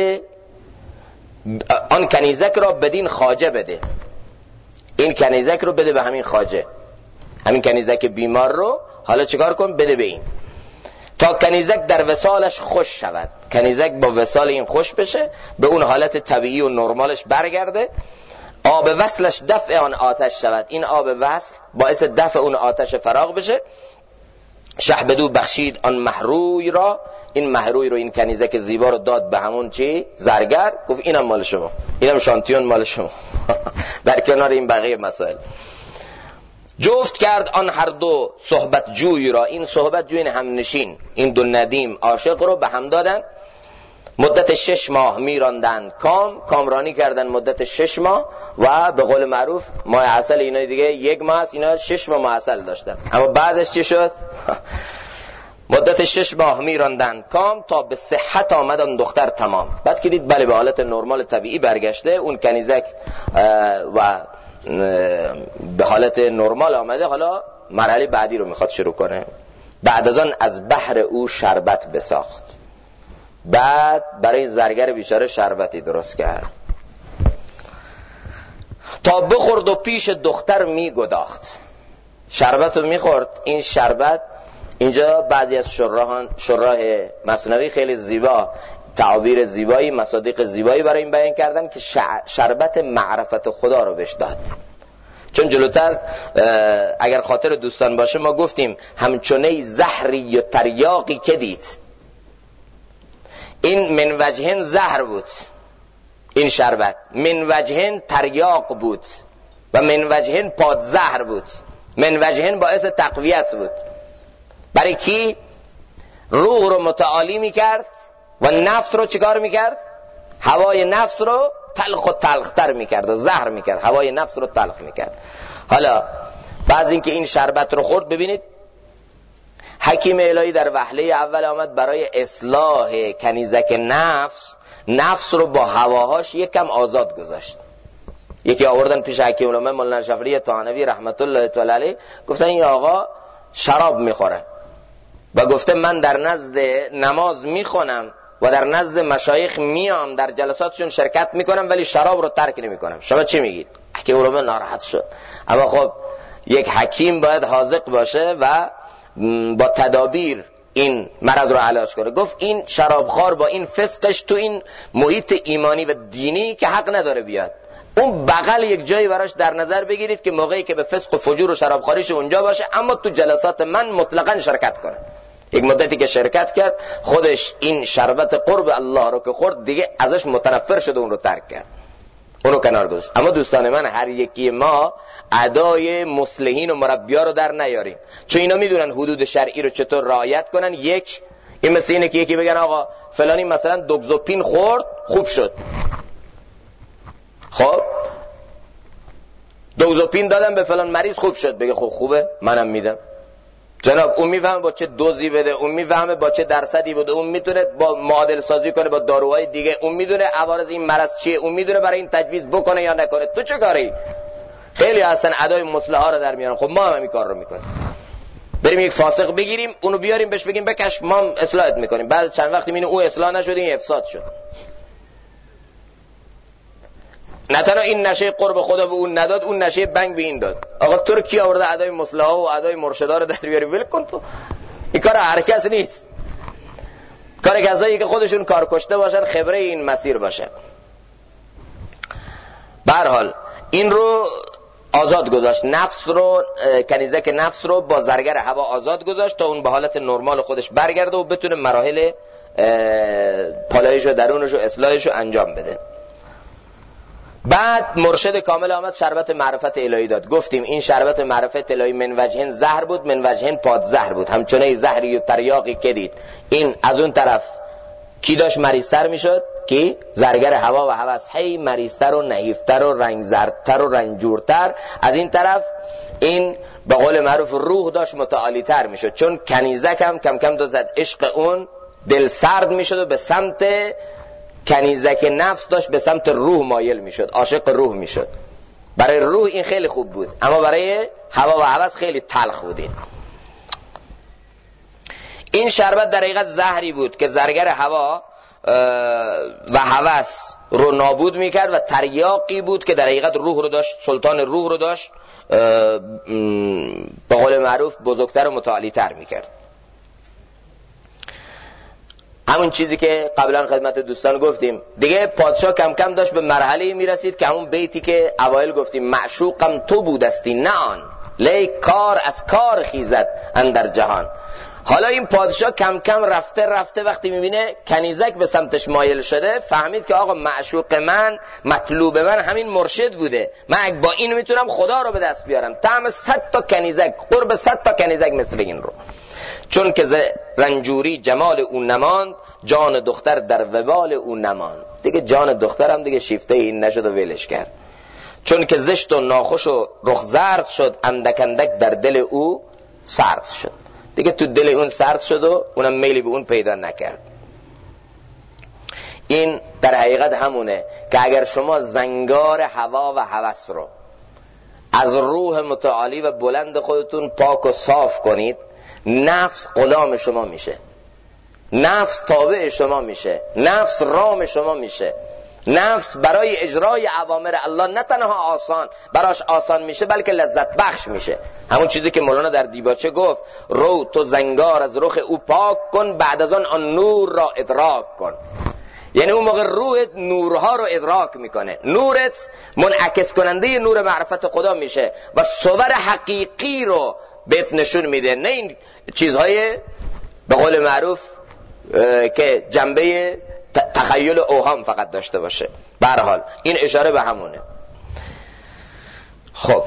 را بدین خواجه بده. این کنیزک رو بده به همین خواجه، همین کنیزک بیمار رو حالا چیکار کن؟ بده به این، تا کنیزک در وصالش خوش شود. کنیزک با وصال این خوش بشه، به اون حالت طبیعی و نرمالش برگرده. آب وصلش دفع آن آتش شود. این آب وصل باعث دفع اون آتش فراغ بشه. شه بدو بخشید آن محروی را. این محروی رو، این کنیزک زیبا رو داد به همون چی؟ زرگر. گفت اینم مال شما، اینم شانتیون مال شما. در کنار این بقیه مسائل جفت کرد آن هر دو صحبت جوی را. این صحبت جوی همنشین، این دو ندیم عاشق رو به هم دادن. مدت 6 ماه میراندن کامرانی کردن مدت 6 ماه، و به قول معروف ماه عسل اینا دیگه 1 ماه است، اینا 6 ماه عسل داشتن. اما بعدش چی شد؟ مدت 6 ماه میراندن کام تا به صحت آمد آن دختر تمام. بعد که دید بله به حالت نرمال طبیعی برگشته، اون کنیزک و به حالت نرمال آمده، حالا مرحله بعدی رو میخواد شروع کنه. بعد از آن از بحر او شربت بساخت. بعد برای زرگر بیچاره شربتی درست کرد تا بخورد و پیش دختر میگداخت. شربت رو میخورد. این شربت اینجا بعضی از شراح مثنوی خیلی زیبا تعابیر زیبایی، مصادیق زیبایی برای این بیان کردن که شربت معرفت خدا رو بهش داد. چون جلوتر اگر خاطر دوستان باشه ما گفتیم همچونه زهری و تریاقی که دید. این من وجهن زهر بود، این شربت من وجهن تریاق بود و من وجهن پادزهر بود. من وجهن باعث تقویت بود. برای کی؟ روح رو متعالی میکرد و نفس رو چیکار میکرد؟ هوای نفس رو تلخ و تلختر میکرد و زهر میکرد، هوای نفس رو تلخ میکرد. حالا بعد اینکه این شربت رو خورد، ببینید حکیم الهی در وهله اول آمد برای اصلاح کنیزک نفس رو با هواهاش یک کم آزاد گذاشت. یکی آوردن پیش حکیم الامه مولانا شفری طحانوی رحمت الله تعالی علیه، گفتن این آقا شراب میخوره و گفته من در نزد نماز میخونم و در نزد مشایخ میام، در جلساتشون شرکت میکنم، ولی شراب رو ترک نمیکنم. شما چی میگید؟ حکیم الامه ناراحت شد. اما خب یک حکیم باید حاذق باشه و با تدابیر این مرض رو علاج کنه. گفت این شرابخوار با این فسقش تو این محیط ایمانی و دینی که حق نداره بیاد. اون بغل یک جایی براش در نظر بگیرید که موقعی که به فسق و فجور و شرابخواریش اونجا باشه، اما تو جلسات من مطلقاً شرکت کنه. یک مدتی که شرکت کرد، خودش این شربت قرب الله رو که خورد دیگه ازش متنفر شد و اون رو ترک کرد. اونو کنار گذاشت. اما دوستان من، هر یکی ما ادای مصلحین و مربیا رو در نیاریم، چون اینا میدونن حدود شرعی رو چطور رعایت کنن. این مثل اینه که یکی بگن آقا فلانی مثلا دوگزوپین خورد خوب شد، خب دوگزوپین دادم به فلان مریض خوب شد، بگه خب خوبه منم میدم. جناب اون میفهمه با چه دوزی بده، اون میفهمه با چه درصدی بده، اون میتونه با معادل سازی کنه با داروهای دیگه، اون میدونه عوارض این مرض چیه، اون میدونه برای این تجویز بکنه یا نکنه. تو چه کاری؟ خیلی اصلا ادای مصلحا رو در میارن. خب ما هم همین کار رو میکنیم، بریم یک فاسق بگیریم اونو بیاریم بهش بگیم بکش ما اصلاحت میکنیم، بعد چند وقتی میبینیم اون اصلاح نشد این افساد شد. نه تنها این نشه قرب خدا به اون نداد، اون نشه بنگ به این داد. آقا تو رو کی آورده ادای مصلحا و ادای مرشدا رو در بیاری؟ ول کن تو، این کار هر کس نیست، کار کسایی که خودشون کار کشته باشن، خبره این مسیر باشه. به هر حال این رو آزاد گذاشت، نفس رو، کنیزک نفس رو با زرگر هوا آزاد گذاشت تا اون به حالت نرمال خودش برگرده و بتونه مراحل پالایش و درونش و اصلاحش رو انجام بده. بعد مرشد کامل آمد شربت معرفت الهی داد. گفتیم این شربت معرفت الهی من وجهن زهر بود، من وجهن پادزهر بود. همچنین زهری و تریاقی که دید، این از اون طرف کی داشت مریضتر میشد؟ کی؟ زرگر هوا و هوس، هی مریضتر و نحیفتر و رنگزردتر و رنجورتر. از این طرف این به قول معروف روح داشت متعالیتر میشد، چون کنیزک هم کم کم داشت از عشق اون دل سرد میشد و به سمت کنیزک نفس داشت به سمت روح مایل میشد، عاشق روح میشد. برای روح این خیلی خوب بود، اما برای هوا و هوس خیلی تلخ بود. این شربت در حقیقت زهری بود که زرگر هوا و هوس رو نابود میکرد و تریاقی بود که در حقیقت روح رو داشت، سلطان روح رو داشت به قول معروف بزرگتر و متعالیتر میکرد. همون چیزی که قبلا خدمت دوستان گفتیم دیگه. پادشاه کم کم داشت به مرحله میرسید که همون بیتی که اوایل گفتیم معشوقم تو بودستی نه آن، لیک کار از کار خیزد اندر جهان. حالا این پادشاه کم کم رفته وقتی میبینه کنیزک به سمتش مایل شده، فهمید که آقا معشوق من، مطلوب من همین مرشد بوده، من با این میتونم خدا رو به دست بیارم. طعم 100 تا کنیزک، قرب 100 تا کنیزک مثل این رو. چون که رنجوری جمال اون نماند، جان دختر در وبال اون نماند. دیگه جان دختر هم دیگه شیفته این نشد و ولش کرد. چون که زشت و ناخوش و رخ زرد شد، اندک اندک در دل او سرد شد. دیگه تو دل اون سرد شد و اونم میلی به اون پیدا نکرد. این در حقیقت همونه که اگر شما زنگار هوا و هوس رو از روح متعالی و بلند خودتون پاک و صاف کنید، نفس غلام شما میشه، نفس تابع شما میشه، نفس رام شما میشه. نفس برای اجرای اوامر الله نه تنها براش آسان میشه، بلکه لذت بخش میشه. همون چیزی که مولانا در دیباچه گفت، رو تو زنگار از رخ او پاک کن، بعد از آن نور را ادراک کن. یعنی اون موقع روحت نورها رو ادراک میکنه، نورت منعکس کننده نور معرفت خدا میشه و صور حقیقی رو بهت نشون میده، نه این چیزهای به قول معروف که جنبه تخیل اوهام فقط داشته باشه. به هر حال این اشاره به همونه. خب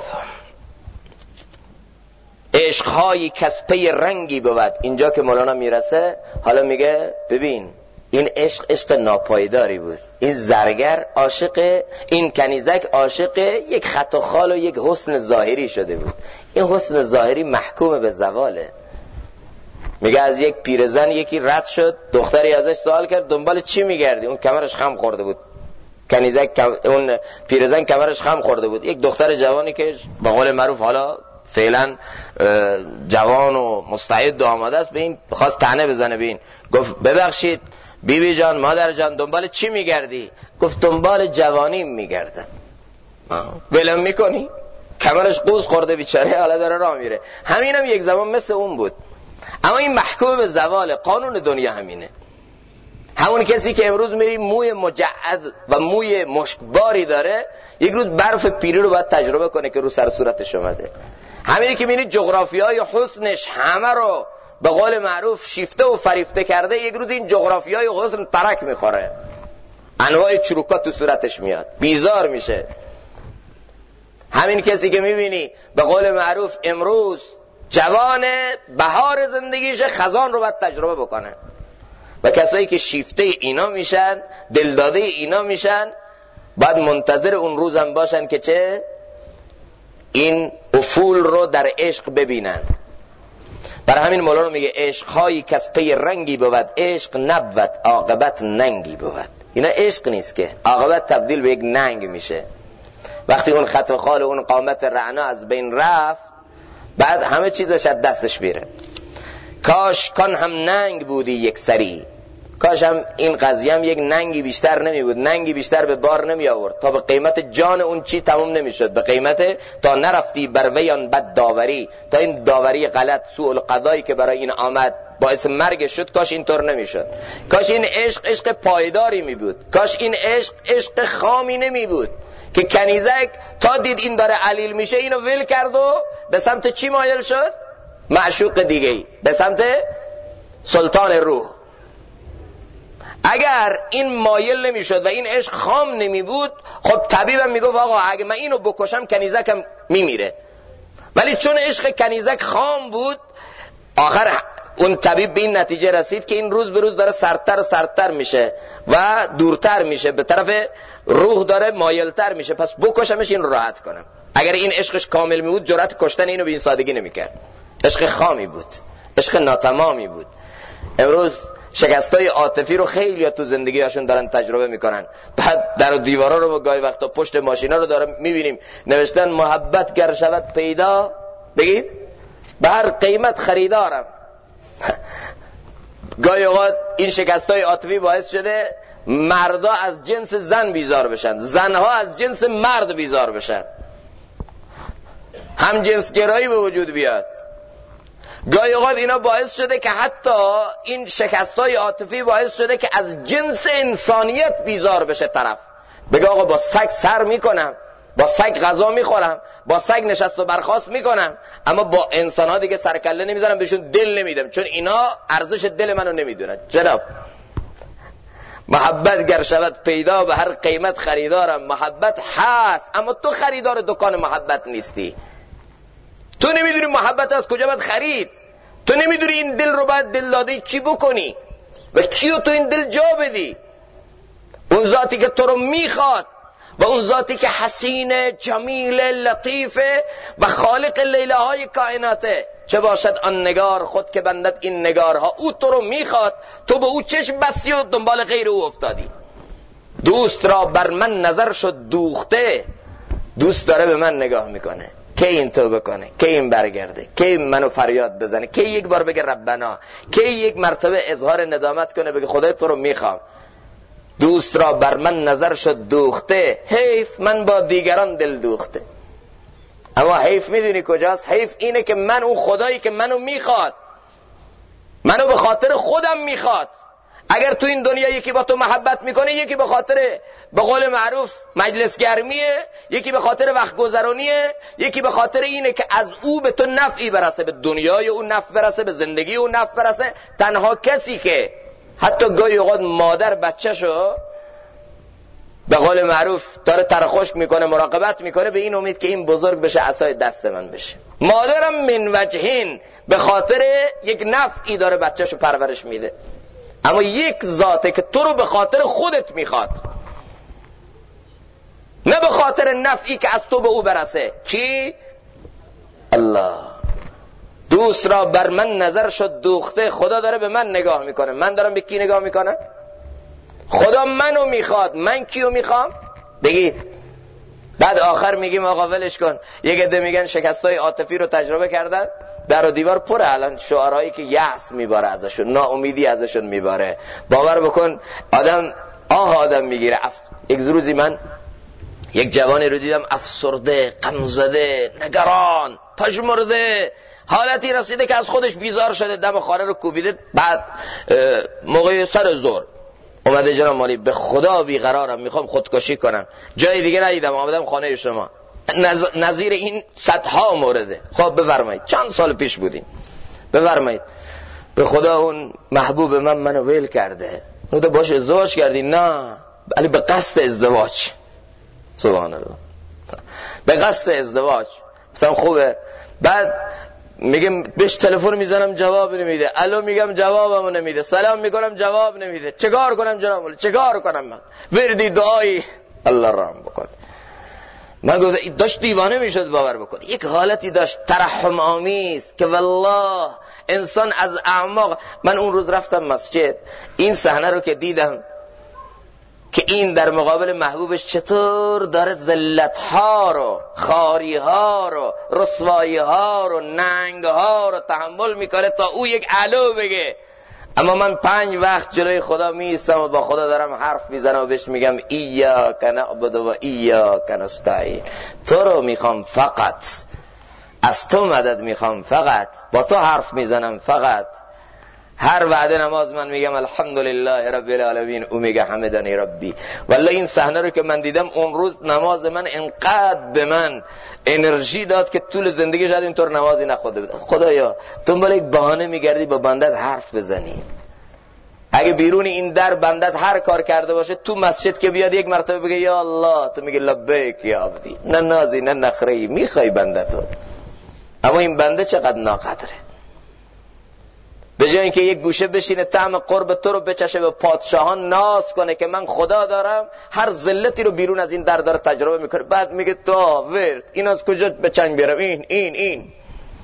عشقهای کسپه رنگی بود، اینجا که مولانا میرسه حالا میگه ببین این عشق ناپایداری بود. این زرگر عاشق، این کنیزک عاشق یک خط و خال و یک حسن ظاهری شده بود. این حسن ظاهری محکوم به زواله. میگه از یک پیرزن یکی رد شد، دختری ازش سوال کرد دنبال چی میگردی؟ اون کمرش خم خورده بود، کنیزک اون پیرزن کمرش خم خورده بود. یک دختر جوانی که به قول معروف حالا فعلا جوان و مستعد و آماده است، به این خواست طعنه بزنه به این. گفت ببخشید بیبی جان، مادر جان، دنبال چی میگردی؟ گفت دنبال جوانیم میگردم. ولم میکنی؟ کمرش قوز خورده بیچاره، حالا داره راه میره. همینم یک زمان مثل اون بود. اما این محکوم به زوال، قانون دنیا همینه. همون کسی که امروز میری موی مجعد و موی مشکباری داره، یک روز برف پیری رو باید تجربه کنه که رو سر صورتش اومده. همینی که میبینید جغرافیای حسنش همه رو به قول معروف شیفته و فریفته کرده، یک روز این جغرافیای حسن ترک میخوره. انواع چروکات تو صورتش میاد، بیزار میشه. همین کسی که میبینی به قول معروف امروز جوان بهار زندگیش، خزان رو باید تجربه بکنه. و کسایی که شیفته اینا میشن، دلداده اینا میشن، باید منتظر اون روزم باشن که چه؟ این افول رو در عشق ببینن. برای همین مولانا میگه عشق هایی که از پی رنگی بود، عشق نبود عاقبت ننگی بود. اینا عشق نیست که، عاقبت تبدیل به یک ننگ میشه. وقتی اون خط و خال اون قامت رعنا از بین رفت، بعد همه چیزش از دستش میره. کاش کان هم ننگ بودی یک سری، کاش هم این قضیه هم یک ننگی بیشتر نمی بود، ننگی بیشتر به بار نمی آورد تا به قیمت جان اون چی تموم نمی شد، به قیمت تا نرفتی بر ویان بد داوری، تا این داوری غلط سوء القضایی که برای این آمد باعث مرگ شد، کاش اینطور نمی شد. کاش این عشق پایداری می بود، کاش این عشق خامی نمی بود که کنیزک تا دید این داره علیل میشه اینو ول کرد و به سمت چی مایل شد؟ معشوق دیگه‌ای، به سمت سلطان روح. اگر این مایل نمیشد و این عشق خام نمی بود، خب طبیبم میگفت آقا اگه من اینو بکشم کنیزکم میمیره. ولی چون عشق کنیزک خام بود، آخر اون طبیب به این نتیجه رسید که این روز به روز داره سرتر و سرتر میشه و دورتر میشه، به طرف روح داره مایلتر میشه، پس بکشمش این رو راحت کنم. اگر این عشقش کامل می بود جرأت کشتن اینو به این سادگی نمیکرد. عشق خامی بود، عشق ناتمامی بود. امروز شکستای عاطفی رو خیلی تو زندگیشون دارن تجربه میکنن. بعد در و دیوارا رو گاهی وقتا پشت ماشینا رو دارم میبینیم نوشتن محبت گر شود پیدا، بگید به هر قیمت خریدارم. گاهی اوقات این شکستای عاطفی باعث شده مردا از جنس زن بیزار بشن، زنها از جنس مرد بیزار بشن، هم جنس گرایی به وجود بیاد. گاهی اوقات اینا باعث شده که حتی این شکستای عاطفی باعث شده که از جنس انسانیت بیزار بشه طرف، بگه آقا با سگ سر میکنم، با سگ غذا میخورم، با سگ نشست و برخاست میکنم، اما با انسان ها دیگه سرکله نمیذارم، بهشون دل نمیدم، چون اینا ارزش دل منو نمیدونن. جناب محبت گر شود پیدا به هر قیمت خریدارم. محبت هست اما تو خریدار دکان محبت نیستی. تو نمیدونی محبت از کجا باید خرید، تو نمیدونی این دل رو باید دلداده چی بکنی و کیو تو این دل جا بدی. اون ذاتی که تو رو میخواد و اون ذاتی که حسین جمیل لطیفه و خالق لیلاهای کائناته، چه باشد آن نگار خود که بندد این نگارها. او تو رو میخواد، تو به او چشم بستی و دنبال غیر او افتادی. دوست را بر من نظر شد دوخته، دوست داره به من نگاه میکنه که این توبه کنه، که این برگرده، که منو فریاد بزنه، که یک بار بگه ربنا، که یک مرتبه اظهار ندامت کنه بگه خدای تو رو میخوام. دوست را بر من نظر شد دوخته، حیف من با دیگران دل دوخته. اما حیف میدونی کجاست؟ حیف اینه که من اون خدایی که منو میخواد، منو به خاطر خودم میخواد. اگر تو این دنیا یکی با تو محبت میکنه، یکی به خاطر به قول معروف مجلس گرمیه، یکی به خاطر وقت گذرانیه، یکی به خاطر اینه که از او به تو نفعی برسه، به دنیای او نفع برسه، به زندگی او نفع برسه. تنها کسی که حتی گاهی اوقات مادر بچه‌شو به قول معروف داره ترخوشک میکنه، مراقبت میکنه، به این امید که این بزرگ بشه عصای دست من بشه. مادرم من وجهین به خاطر یک نفعی داره بچه‌شو پرورش میده. اما یک ذاته که تو رو به خاطر خودت میخواد، نه به خاطر نفعی که از تو به او برسه. کی؟ الله. دوست را بر من نظر شد دوخته، خدا داره به من نگاه میکنه، من دارم به کی نگاه میکنم؟ خدا منو میخواد، من کیو میخوام؟ بگید. بعد آخر میگیم آقا ولش کن. یک عده میگن شکستای عاطفی رو تجربه کردن، در و دیوار پره الان شعارهایی که یأس میباره ازشون، ناامیدی ازشون میباره. باور بکن آدم میگیره. یک روزی من یک جوانی رو دیدم افسرده، غمزده، نگران، پژمرده، حالتی رسیده که از خودش بیزار شده، دم خانه رو کوبیده. بعد موقع سر ظهر اومده جناب مالی به خدا بیقرارم، میخوام خودکشی کنم، جای دیگه ندیدم، آمدم خانه شما. نظیر این صدها مورده. خب بفرمایید، چند سال پیش بودیم، بفرمایید. به خدا اون محبوب منو ویل کرده. تو باشه ازدواج کردی؟ نه. ولی به قصد ازدواج. سبحان الله، به قصد ازدواج. مثلا خوبه، بعد میگم بهش تلفن میزنم جواب نمیده، الو میگم جوابمو نمیده، سلام میکنم جواب نمیده، چیکار کنم جناب مولا؟ چیکار کنم من؟ وردی دعایی الله رحم بکن. من گفتم داشت دیوانه میشد، باور بکن. یک حالتی داشت ترحم آمیز که والله انسان از اعماق. من اون روز رفتم مسجد، این صحنه رو که دیدم که این در مقابل محبوبش چطور داره ذلت‌ها رو، خاری‌ها رو، رسوایی‌ها رو، ننگ‌ها رو تحمل میکنه تا او یک الو بگه. اما من 5 وقت جلوی خدا میستم و با خدا دارم حرف میزنم و بهش میگم ایاک نعبد و ایاک نستعین. تو رو میخوام فقط، از تو مدد میخوام فقط، با تو حرف میزنم فقط. هر وعده نماز من میگم الحمدلله رب العالمین، او میگه حمدنی ربی. والله این صحنه رو که من دیدم اون روز، نماز من انقدر به من انرژی داد که طول زندگی شاید اینطور نمازی نخوانده بودم. خدایا دنبال یک بهانه میگردی با بندت حرف بزنی. اگه بیرون این در بندت هر کار کرده باشه، تو مسجد که بیاد یک مرتبه بگه یا الله، تو میگه لبیک یا عبدی، نه نازی نه نخری، میخوای بندتو. اما این بنده چقدر ناقدره، به جای اینکه یک گوشه بشینه طعم قرب تو رو بچشه، به پادشاهان ناز کنه که من خدا دارم، هر ذلتی رو بیرون از این در داره تجربه میکنه. بعد میگه تو ورد این از کجا به چنگ بیارم؟ این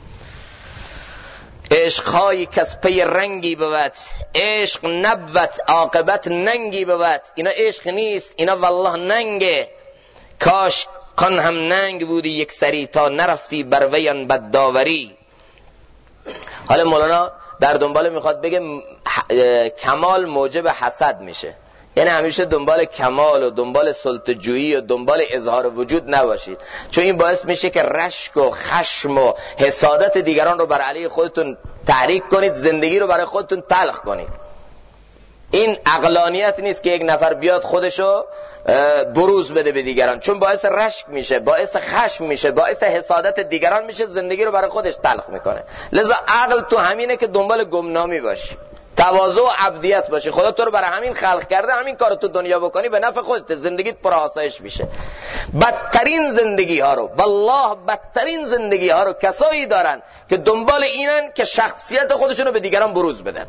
عشقهایی کس پی رنگی بود، عشق نبود عاقبت ننگی بود. اینا عشق نیست، اینا والله ننگه. کاش کان هم ننگ بودی یک سری، تا نرفتی بر ویان بد داوری. حالا مولانا در دنبال میخواد بگه کمال موجب حسد میشه، یعنی همیشه دنبال کمال و دنبال سلطه‌جویی و دنبال اظهار وجود نباشید، چون این باعث میشه که رشک و خشم و حسادت دیگران رو بر علیه خودتون تحریک کنید، زندگی رو برای خودتون تلخ کنید. این عقلانیت نیست که یک نفر بیاد خودشو بروز بده به دیگران، چون باعث رشک میشه، باعث خشم میشه، باعث حسادت دیگران میشه، زندگی رو برای خودش تلخ میکنه. لذا عقل تو همینه که دنبال گمنامی باشی، تواضع و عبدیت باشی. خدا تو رو برای همین خلق کرده، همین کارو تو دنیا بکنی به نفع خودت، زندگیت پر آسایش میشه. بدترین زندگی ها رو، والله بدترین زندگی ها رو کسایی دارن که دنبال اینن که شخصیت خودشون رو به دیگران بروز بدن.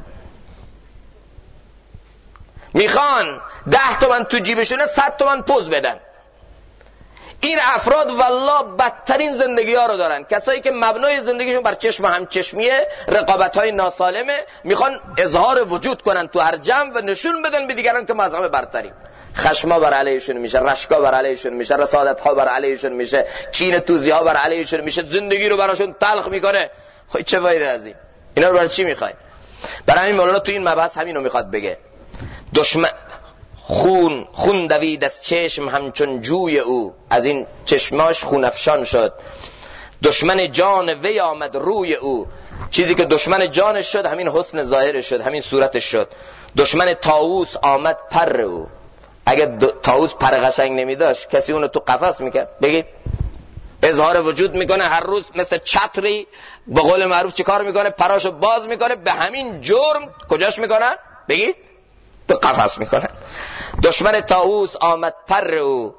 میخوان 10 تومن تو جیبشونه 100 تومن پوز بدن. این افراد والله بدترین زندگی ها رو دارن، کسایی که مبنای زندگیشون بر چشم همچشمیه، رقابت های ناسالمه، میخوان اظهار وجود کنن تو هر جمع و نشون بدن به دیگران که ما از همه برتریم. خشما بر علیهشون میشه، رشکا بر علیهشون میشه، رسالت ها بر علیهشون میشه، چین توزی ها بر علیهشون میشه، زندگی رو براشون تلخ میکنه. خب چه فایده از این؟ اینا رو برای چی میخوای؟ برای همین مولانا تو این مبحث همینو میخواد بگه. دشمن خون دوید از چشم همچون جوی او، از این چشماش خون افشان شد. دشمن جان وی آمد روی او، چیزی که دشمن جانش شد همین حسن ظاهرش شد، همین صورتش شد. دشمن طاووس آمد پر او. اگه طاووس پر قشنگ نمیداشت کسی اونو تو قفس میکرد؟ بگید اظهار وجود میکنه هر روز مثل چتری، به قول معروف چه کار میکنه؟ پراشو باز میکنه، به همین جرم کجاش میکنه؟ بگید تو قفس میکنه. دشمن طاووس آمد پر او،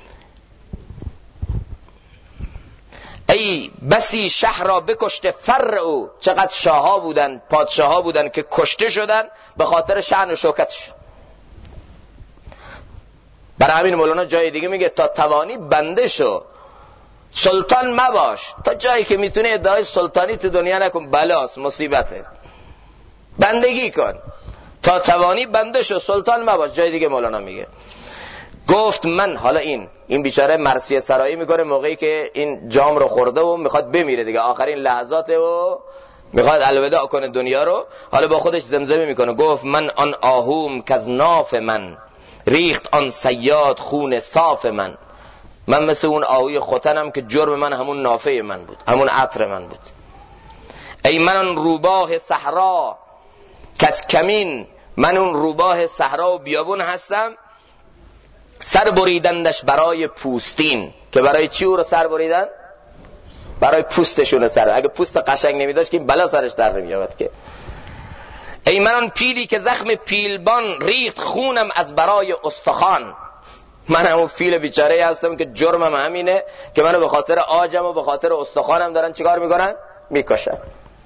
ای بسی شهر را بکشته فر او. چقدر شاهها بودن، پادشاهها بودن که کشته شدن به خاطر شأن و شوکتش. برای همین مولانا جای دیگه میگه تا توانی بنده شو، سلطان مباش. تا جایی که میتونه ادعای سلطانی تو دنیا نکن، بلاست، مصیبته. بندگی کن تا توانی بنده شو، سلطان مباش. جای دیگه مولانا میگه گفت من، حالا این بیچاره مرثیه سرایی میکنه موقعی که این جام رو خورده و میخواد بمیره دیگه، آخرین لحظاته و میخواد الوداع کنه دنیا رو. حالا با خودش زمزمه میکنه، گفت من آن آهوم که از ناف من، ریخت آن صیاد خون صاف من. من مثل اون آهوی ختنم که جرم من همون نافه من بود، همون عطر من بود. ای من آن روباه صحرا کس کمین، من اون روباه صحرا و بیابون هستم. سر بریدندش برای پوستین، که برای چی او رو سر بریدن؟ برای پوستشون سر. اگه پوست قشنگ نمیداشت که این بلا سرش در نمیاد که. ای من آن پیلی که زخم پیلبان ریخت خونم از برای استخوان. من همون فیل بیچاره هستم که جرمم همینه که منو به خاطر عاجم و به خاطر استخوانم دارن چیکار میکنن؟ میکشن.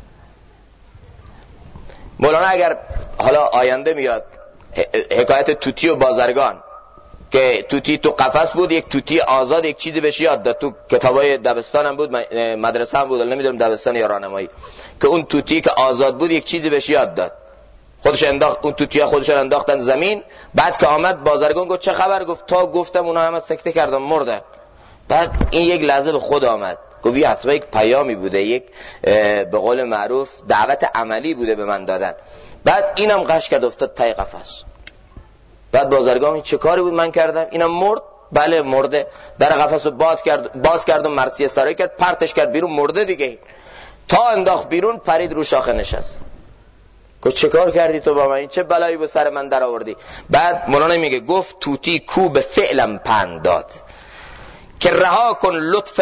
مولانا اگر حالا آینده میاد حکایت توتی و بازرگان که توتی تو قفس بود، یک توتی آزاد یک چیزی بهش یاد داد، تو کتابای دبستانم بود، مدرسه هم بود، نمیدونم دبستان یا راهنمایی، که اون توتی که آزاد بود یک چیزی بهش یاد داد، خودش انداخت، اون توتی‌ها خودشون انداختن زمین. بعد که آمد بازرگان گفت چه خبر؟ گفت تا گفتم اونا همه سکته کردن مردن. بعد این یک لحظه به خود آمد، گفت این حتما یک پیامی بوده، یک به قول معروف دعوت عملی بوده به من دادن. بعد اینم قش کرد افتاد تای قفس. بعد بازرگان این چه کاری بود من کردم؟ اینم مرد. بله مرده. در قفس رو باز کرد و مرثیه سرایی کرد، پرتش کرد بیرون، مرده دیگه. تا انداخت بیرون پرید رو شاخه نشست. گفت چه کار کردی تو با من؟ این چه بلایی به سر من در آوردی؟ بعد مولانا میگه گفت توتی کو به فعلم پند داد که رها کن لطف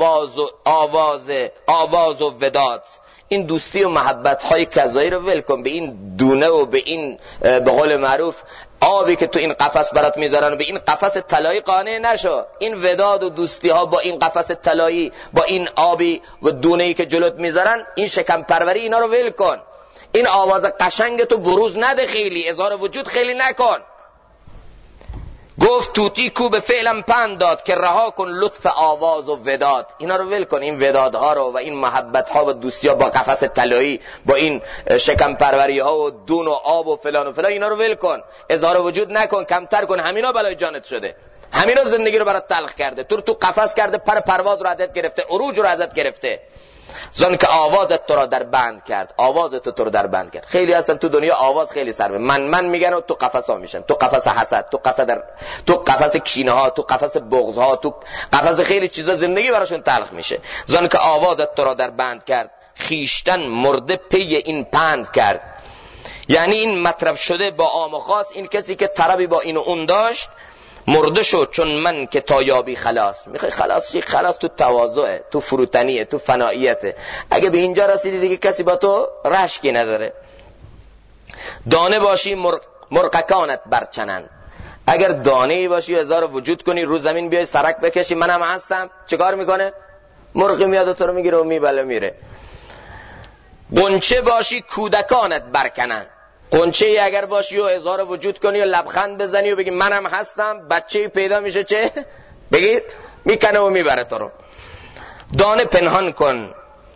آواز و وداد. این دوستی و محبت های کذایی رو ول کن، به این دونه و به این به قول معروف آبی که تو این قفس برات میذارن و به این قفس طلایی قانع نشو. این وداد و دوستی ها با این قفس طلایی، با این آبی و دونه‌ای که جلوت میذارن، این شکم پروری اینا رو ول کن. این آواز قشنگ تو بروز نده، خیلی اظهار وجود خیلی نکن. گفت توتی کو به فعلم پند داد که رها کن لطف آواز و وداد. اینا رو ول کن، این ودادها رو و این محبت ها و دوستی ها با قفس طلایی، با این شکم پروری ها و دون و آب و فلان و فلان، اینا رو ول کن، اظهار وجود نکن، کمتر کن. همینا بلای جانت شده، همینا زندگی رو برات تلخ کرده، تو قفس کرده، پر پرواز رو ازت گرفته، عروج رو ازت گرفته. زن که آوازت تو را در بند کرد، آوازت تو رو در بند کرد. خیلی هستن تو دنیا آواز خیلی سر من میگن و تو قفس ها میشن، تو قفس حسد، تو قفس کینه ها، تو قفس بغض ها، تو قفس خیلی چیزا زندگی براشون تلخ میشه. زن که آوازت تو را در بند کرد، خیشتن مرده پی این پند کرد. یعنی این مطرب شده با عام و خاص، این کسی که طربی با این و اون داشت مرده شد چون من که تا یابی خلاص. میخوای خلاص چی؟ خلاص تو تواضعه، تو فروتنیه، تو فناییته. اگه به اینجا رسیدی دیگه کسی با تو رشکی نداره. دانه باشی مرغکانت برچنن. اگر دانه‌ای باشی و اظهار وجود کنی، رو زمین بیای سرک بکشی منم هستم، چه کار میکنه؟ مرغی میاد و تو رو میگیره و میبله میره. غنچه باشی کودکانت برکنن. قنچه ای اگر باشی و اظهار وجود کنی و لبخند بزنی و بگی منم هستم، بچه‌ای پیدا میشه چه؟ بگید میکنه و میبره تو رو. دانه پنهان کن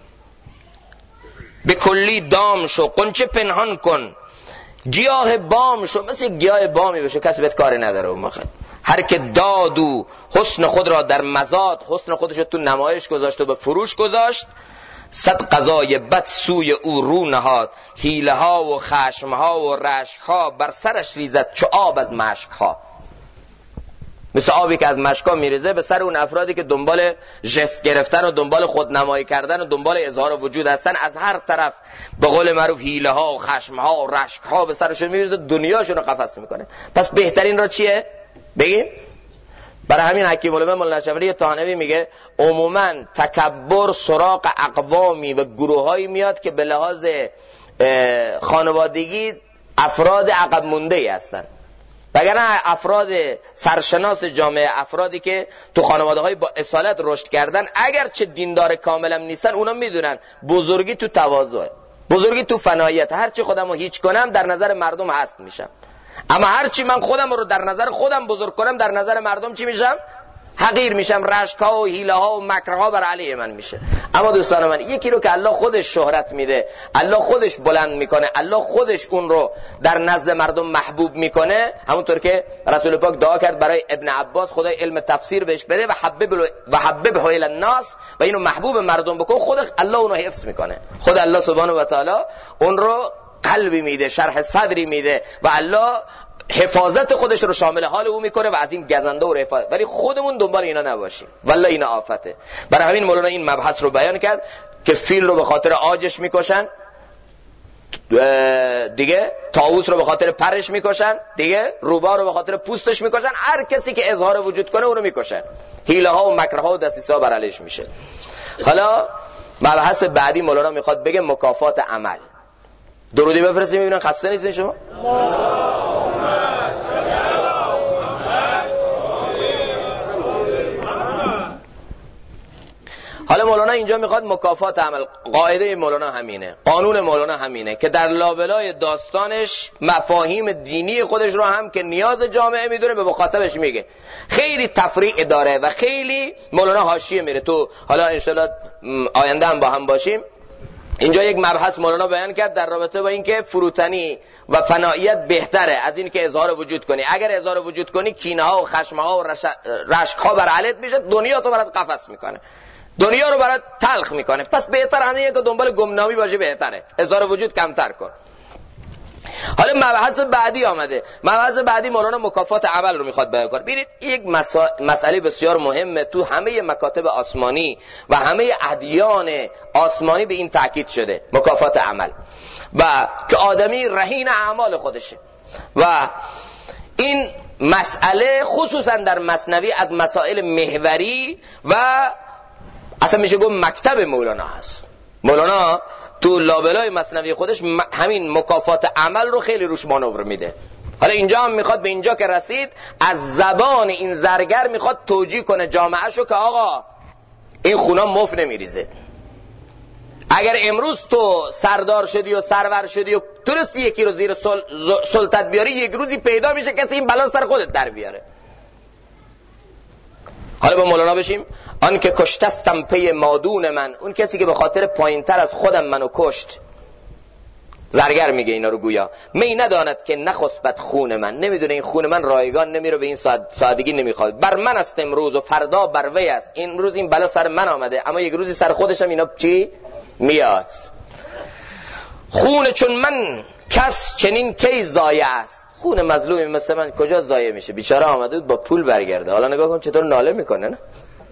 به کلی دام شو، قنچه پنهان کن، گیاه بام شو، مثل گیاه بامی بشو کسی بهت کاری نداره. اون موقع هر که داد و حسن خود را در مزاد، حسن خودش رو تو نمایش گذاشت و به فروش گذاشت، صد قضای بد سوی او رو نهاد، حیله ها و خشم ها و رشک ها بر سرش ریزد چو آب از مشک ها. مثل آبی که از مشک ها میریزه به سر اون افرادی که دنبال ژست گرفتن و دنبال خودنمایی کردن و دنبال اظهار وجود هستن، از هر طرف به قول معروف حیله ها و خشم ها و رشک ها به سرشون میریزه، دنیاشون رو قفس میکنه. پس بهترین را چیه؟ بگید. برای همین حکیم العلماء مولانا شفیعی طانوی میگه عموما تکبر سراغ اقوامی و گروهایی میاد که به لحاظ خانوادگی افراد عقب مونده ای هستن، وگرنه افراد سرشناس جامعه، افرادی که تو خانواده های با اصالت رشد کردن، اگر چه دیندار کاملا نیستن، اونا میدونن بزرگی تو تواضعه، بزرگی تو فناییت. هرچی خودم رو هیچ کنم در نظر مردم هست میشم، اما هرچی من خودم رو در نظر خودم بزرگ کنم در نظر مردم چی میشم؟ حقیر میشم. رشک‌ها و حیله‌ها و مکرها بر علیه من میشه. اما دوستان من، یکی رو که الله خودش شهرت میده، الله خودش بلند میکنه، الله خودش اون رو در نزد مردم محبوب میکنه، همونطور که رسول پاک دعا کرد برای ابن عباس خدای علم تفسیر بهش بده و حببه الی الناس، و اینو محبوب مردم بکن، خود الله اونو حفظ میکنه. خود الله سبحانه و تعالی اون رو قلبی میده، شرح صدری میده و الله حفاظت خودش رو شامل حال او میکنه و از این گزنده و حفاظت. ولی خودمون دنبال اینا نباشیم، والله اینا آفته. برای همین مولانا این مبحث رو بیان کرد که فیل رو به خاطر عاجش میکشن دیگه، طاووس رو به خاطر پرش میکشن دیگه، روباه رو به خاطر پوستش میکشن، هر کسی که اظهار وجود کنه اون رو میکشن. حیله ها و مکرها و دسیسه ها بر علیش میشه. حالا مبحث بعدی مولانا میخواد بگه مکافات عمل. درودی بفرستیم ببینن خسته نیستین شما. حالا مولانا اینجا میخواد مکافات عمل. قاعده مولانا همینه، قانون مولانا همینه که در لابلای داستانش مفاهیم دینی خودش رو هم که نیاز جامعه میدونه به مخاطبش میگه. خیلی تفریع داره و خیلی مولانا حاشیه میره. تو حالا انشالله آینده هم با هم باشیم. اینجا یک مبحث مولانا بیان کرد در رابطه با اینکه فروتنی و فناییت بهتره از این که اظهار وجود کنی. اگر اظهار وجود کنی کینه ها و خشم ها و رشک ها بر علت میشه، دنیا تو برات قفس میکنه، دنیا رو برات تلخ میکنه. پس بهتر همینه که دنبال گمنامی باشی، بهتره اظهار وجود کمتر کن. حالا مبحث بعدی آمده. مبحث بعدی مولانا مکافات عمل رو میخواد بیان کنه. ببینید یک مسئله بسیار مهمه تو همه مکاتب آسمانی و همه ادیان آسمانی به این تاکید شده، مکافات عمل، و که آدمی رهین اعمال خودشه. و این مسئله خصوصا در مثنوی از مسائل محوری و اصلا میشه گفت مکتب مولانا هست. مولانا تو لابلای مثنوی خودش همین مکافات عمل رو خیلی روش مانور میده. حالا اینجا هم میخواد به اینجا که رسید از زبان این زرگر میخواد توجیه کنه جامعهشو که آقا این خونا مف نمیریزه. اگر امروز تو سردار شدی و سرور شدی و تونستی یکی رو زیر سلطت بیاری، یک روزی پیدا میشه کسی این بلا سر خودت در بیاره. حالا با مولانا بشیم. آن که کشتستم پی مادون من، اون کسی که به خاطر پایینتر از خودم منو کشت. زرگر میگه اینا رو گویا می نداند که نخسبت خون من، نمیدونه این خون من رایگان نمیره، به این سادگی نمیخواد. بر من است امروز و فردا بر وی است. این روز این بلا سر من آمده، اما یک روزی سر خودشم اینا چی میاد. خون چون من کس چنین کی ضایع است. خون مظلومی مثل من کجا ضایع میشه؟ بیچاره آمده بود با پول برگرده. حالا نگاه کن چطور ناله میکنه. نه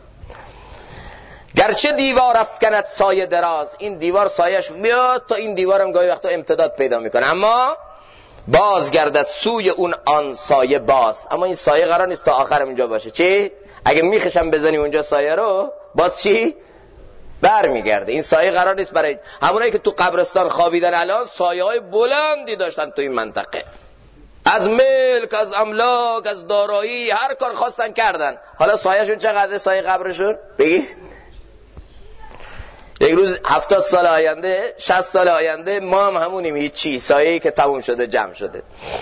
گرچه دیوار افکند سایه دراز، این دیوار سایش میاد تا این دیوارم گاهی وقتا امتداد پیدا میکنه، اما باز گردد سوی اون آن سایه باز. اما این سایه قرار نیست تا آخر اونجا باشه. چی؟ اگه میخشم بزنی اونجا سایه رو، باز چی؟ بر میگرده. این سایه قرار نیست برای همونایی که تو قبرستان خوابیدن الان سایه های بلندی داشتن تو این منطقه، از ملک، از املاک، از دارایی، هر کار خواستن کردن. حالا سایه‌شون چقدر؟ سایه قبرشون بگی یک روز 70 سال آینده، 60 سال آینده ما هم همونیم، هیچی، سایه‌ای که تموم شده جمع شده.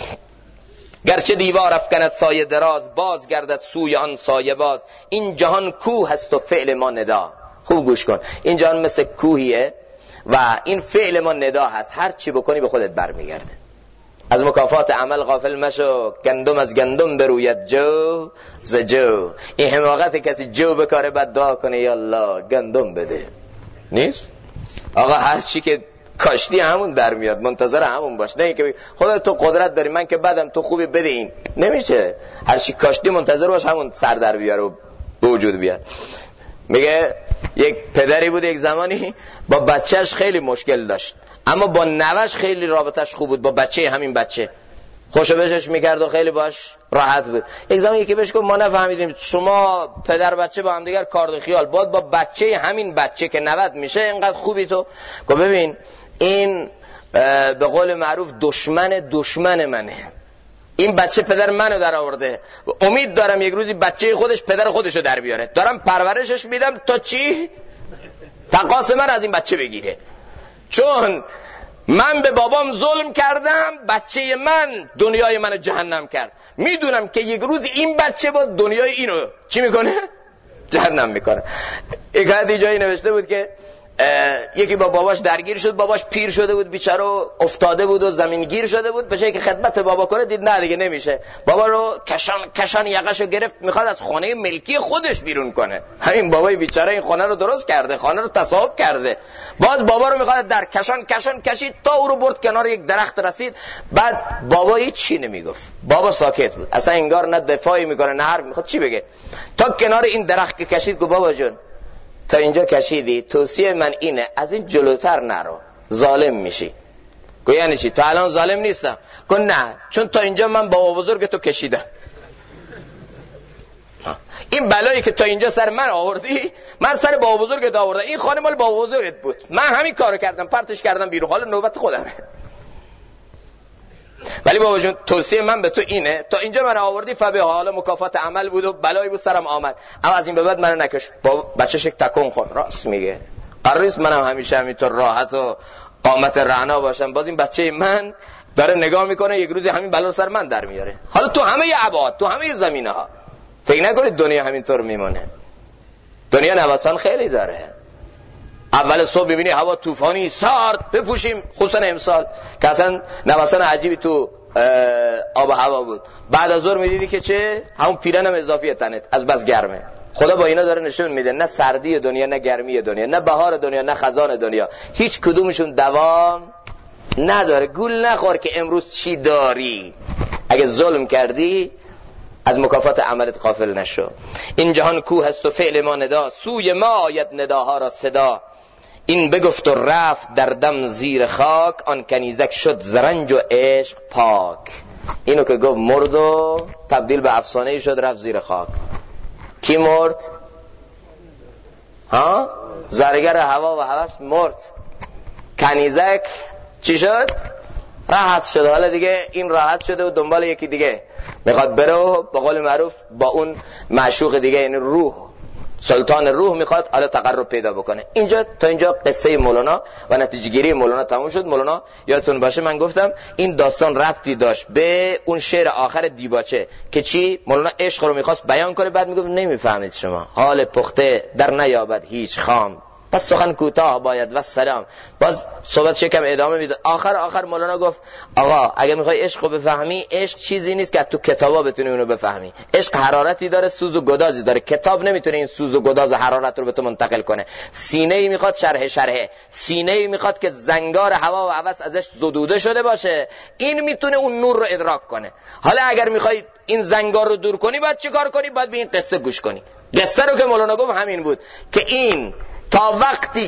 گرچه دیوار افکند سایه دراز، باز گردد سوی آن سایه باز. این جهان کوه است و فعل ما ندا. خوب گوش کن، این جهان مثل کوهیه و این فعل ما ندا هست، هر چی بکنی به خودت برمیگرده. از مکافات عمل غافل مشو، گندم از گندم بروید جو ز جو. این حماقت کسی جو بکاره بعد دعا کنه یا الله گندم بده، نیست. آقا هر چی که کاشتی همون در میاد، منتظر همون باش. نه اینکه خدا تو قدرت داری من که بدم تو خوبی بده، این نمیشه. هر چی کاشتی منتظر باش همون سر در بیاره و به وجود بیاد. میگه یک پدری بود یک زمانی با بچهش خیلی مشکل داشت، اما با نوش خیلی رابطش خوب بود. با بچه همین بچه خوشو بشش میکرد و خیلی باش راحت بود. یک زمان یکی بهش گفت ما نفهمیدیم شما پدر بچه با هم دیگر کارد خیال، باید با بچه همین بچه که 90 میشه اینقدر خوبی تو؟ گفت ببین این به قول معروف دشمن منه. این بچه پدر منو در آورده، امید دارم یک روزی بچه خودش پدر خودشو در بیاره. دارم پرورشش میدم تا چی؟ تقاص من از این بچه بگیره. چون من به بابام ظلم کردم، بچه من دنیای منو جهنم کرد. میدونم که یک روز این بچه با دنیای اینو چی میکنه؟ جهنم میکنه. یک حدیث جایی نوشته بود که یکی با باباش درگیر شد، باباش پیر شده بود بیچاره، افتاده بود و زمین گیر شده بود. به جای که خدمت بابا کنه دید نه دیگه نمیشه، بابا رو کشان یقشو گرفت، میخواد از خانه ملکی خودش بیرون کنه. همین بابای بیچاره این خانه رو درست کرده، خانه رو تصاحب کرده، باز بابا رو میخواد در کشان کشید تا او رو برد کنار یک درخت رسید. بعد بابا هیچ چی نمیگفت، بابا ساکت بود، اصلا انگار نه دفاعی میکنه نه حرف میخواد چی بگه. تا کنار این درخت که کشید گفت بابا جون تا اینجا کشیدی، توصیه من اینه از این جلوتر نرو، ظالم میشی. گویا یعنی چی؟ تو الان ظالم نیستم. گفت نه، چون تا اینجا من بابا بزرگ تو کشیدم. این بلایی که تا اینجا سر من آوردی، من سر بابا بزرگت آوردم. این خانه مال بابا بزرگت بود، من همین کارو کردم، پرتش کردم بیرون، حالا نوبت خودمه. ولی بابا جون توصیه من به تو اینه، تا اینجا من آوردی فبه، حالا مکافات عمل بود و بلایی بود سرم آمد، اما از این به بعد منو نکش. بابا بچه‌ش یک تکون خورد، راست میگه، قرار نیست منم همیشه همینطور راحت و قامت رعنا باشم. باز این بچه من داره نگاه میکنه یک روزی همین بلا سر من در میاره. حالا تو همه ابعاد، تو همه زمینه ها فکر نکنید دنیا همینطور میمونه. دنیا نوسان خیلی داره. اول صبح ببینی هوا طوفانی سرد، بپوشیم، خصوصا امسال که اصلا نوسان عجیبی تو آب و هوا بود. بعد از ظهر میدیدی که چه همون پیرنم اضافیه تنت از بس گرمه. خدا با اینا داره نشون میده نه سردی دنیا، نه گرمی دنیا، نه بهار دنیا، نه خزان دنیا، هیچ کدومشون دوام نداره. گول نخور که امروز چی داری. اگه ظلم کردی از مکافات عملت غافل نشو. این جهان کوه است و فعل ما ندا، سوی ما آید نداها را صدا. این بگفت و رفت در دم زیر خاک، آن کنیزک شد زرنج و عشق پاک. اینو که گفت مرد و تبدیل به افسانه شد، رفت زیر خاک. کی مرد؟ ها؟ زرگر هوا و هوس مرد. کنیزک چی شد؟ راحت شد. حالا دیگه این راحت شده و دنبال یکی دیگه میخواد بره و به قول معروف با اون معشوق دیگه، یعنی روح، سلطان روح میخواد حالا تقرب پیدا بکنه. اینجا تا اینجا قصه مولانا و نتیجه گیری مولانا تموم شد. مولانا یادتون باشه من گفتم این داستان ربطی داشت به اون شعر آخر دیباچه که چی؟ مولانا عشق رو میخواست بیان کنه، بعد میگفت نمیفهمید شما، حال پخته در نیابد هیچ خام، پس سخن کوتاه باید و سلام. باز صحبت کم ادامه میده. آخر مولانا گفت آقا اگه میخوای عشق رو بفهمی، عشق چیزی نیست که تو کتابا بتونی اونو بفهمی. عشق حرارتی داره، سوز و گدازی داره. کتاب نمیتونه این سوز و گداز و حرارت رو به تو منتقل کنه. سینه‌ای میخواد شرح، سینه‌ای میخواد که زنگار هوا و هوس ازش زدوده شده باشه، این میتونه اون نور رو ادراک کنه. حالا اگر میخوای این زنگار رو دور کنی، باید چیکار کنی؟ باید به این قصه گوش کنی. قصه رو که مولانا گفت همین بود که این تا وقتی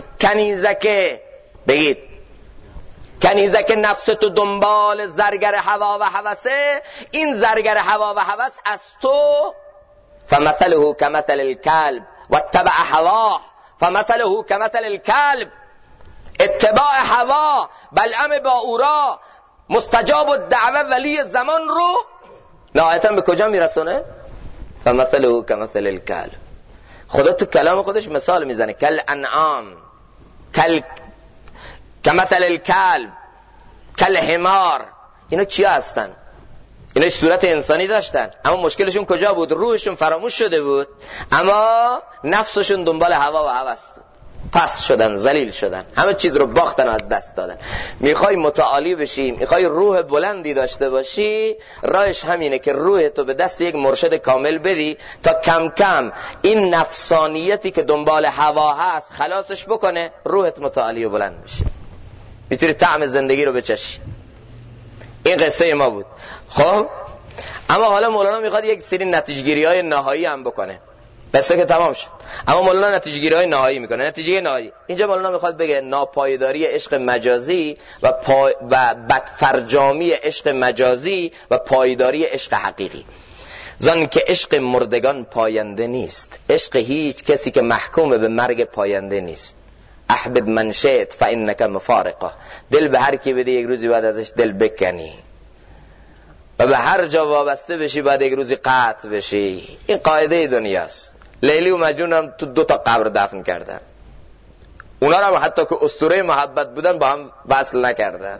کنیزک نفس تو دنبال زرگر هوا و هوسه، این زرگر هوا و هوس از تو فمثله کمثل الکلب و اتبع هواه، فمثله کمثل الکلب، اتباع هوا بلعم با اورا مستجاب الدعوه ولی زمان رو نهایتا به کجا میرسونه؟ فمثله کمثل الکلب. خدا تو کلام خودش مثال میزنه، کل انعام، کمثل الکلب، کل حمار. اینا چیا هستن؟ اینا صورت انسانی داشتن، اما مشکلشون کجا بود؟ روحشون فراموش شده بود، اما نفسشون دنبال هوا و هوس بود. پس شدن، ذلیل شدن، همه چیز رو باختن و از دست دادن. میخوای متعالی بشی، میخوای روح بلندی داشته باشی، راهش همینه که روح تو به دست یک مرشد کامل بدی تا کم کم این نفسانیتی که دنبال هوا هست خلاصش بکنه، روحت متعالی و بلند بشه، میتونی طعم زندگی رو بچشی. این قصه ما بود. خب اما حالا مولانا میخواد یک سری نتیجه‌گیری‌های نهایی هم بکنه. قصه که تمام شد، اما مولانا نتیجه‌گیری‌های نهایی میکنه. نتیجه نهایی اینجا مولانا میخواد بگه ناپایداری عشق مجازی و بدفرجامی عشق مجازی و پایداری عشق حقیقی. زن که عشق مردگان پاینده نیست، عشق هیچ کسی که محکوم به مرگ پاینده نیست. احبب من شئت فانک مفارقه، دل به هر کی بده یک روزی بعد ازش دل بکنی، و به هر جا وابسته بشی بعد یک روزی قطع بشی. این قاعده دنیاست. لیلی و مجنون هم تو 2 تا قبر دفن کردن، اونا هم حتی که اسطوره محبت بودن با هم وصل نکردن.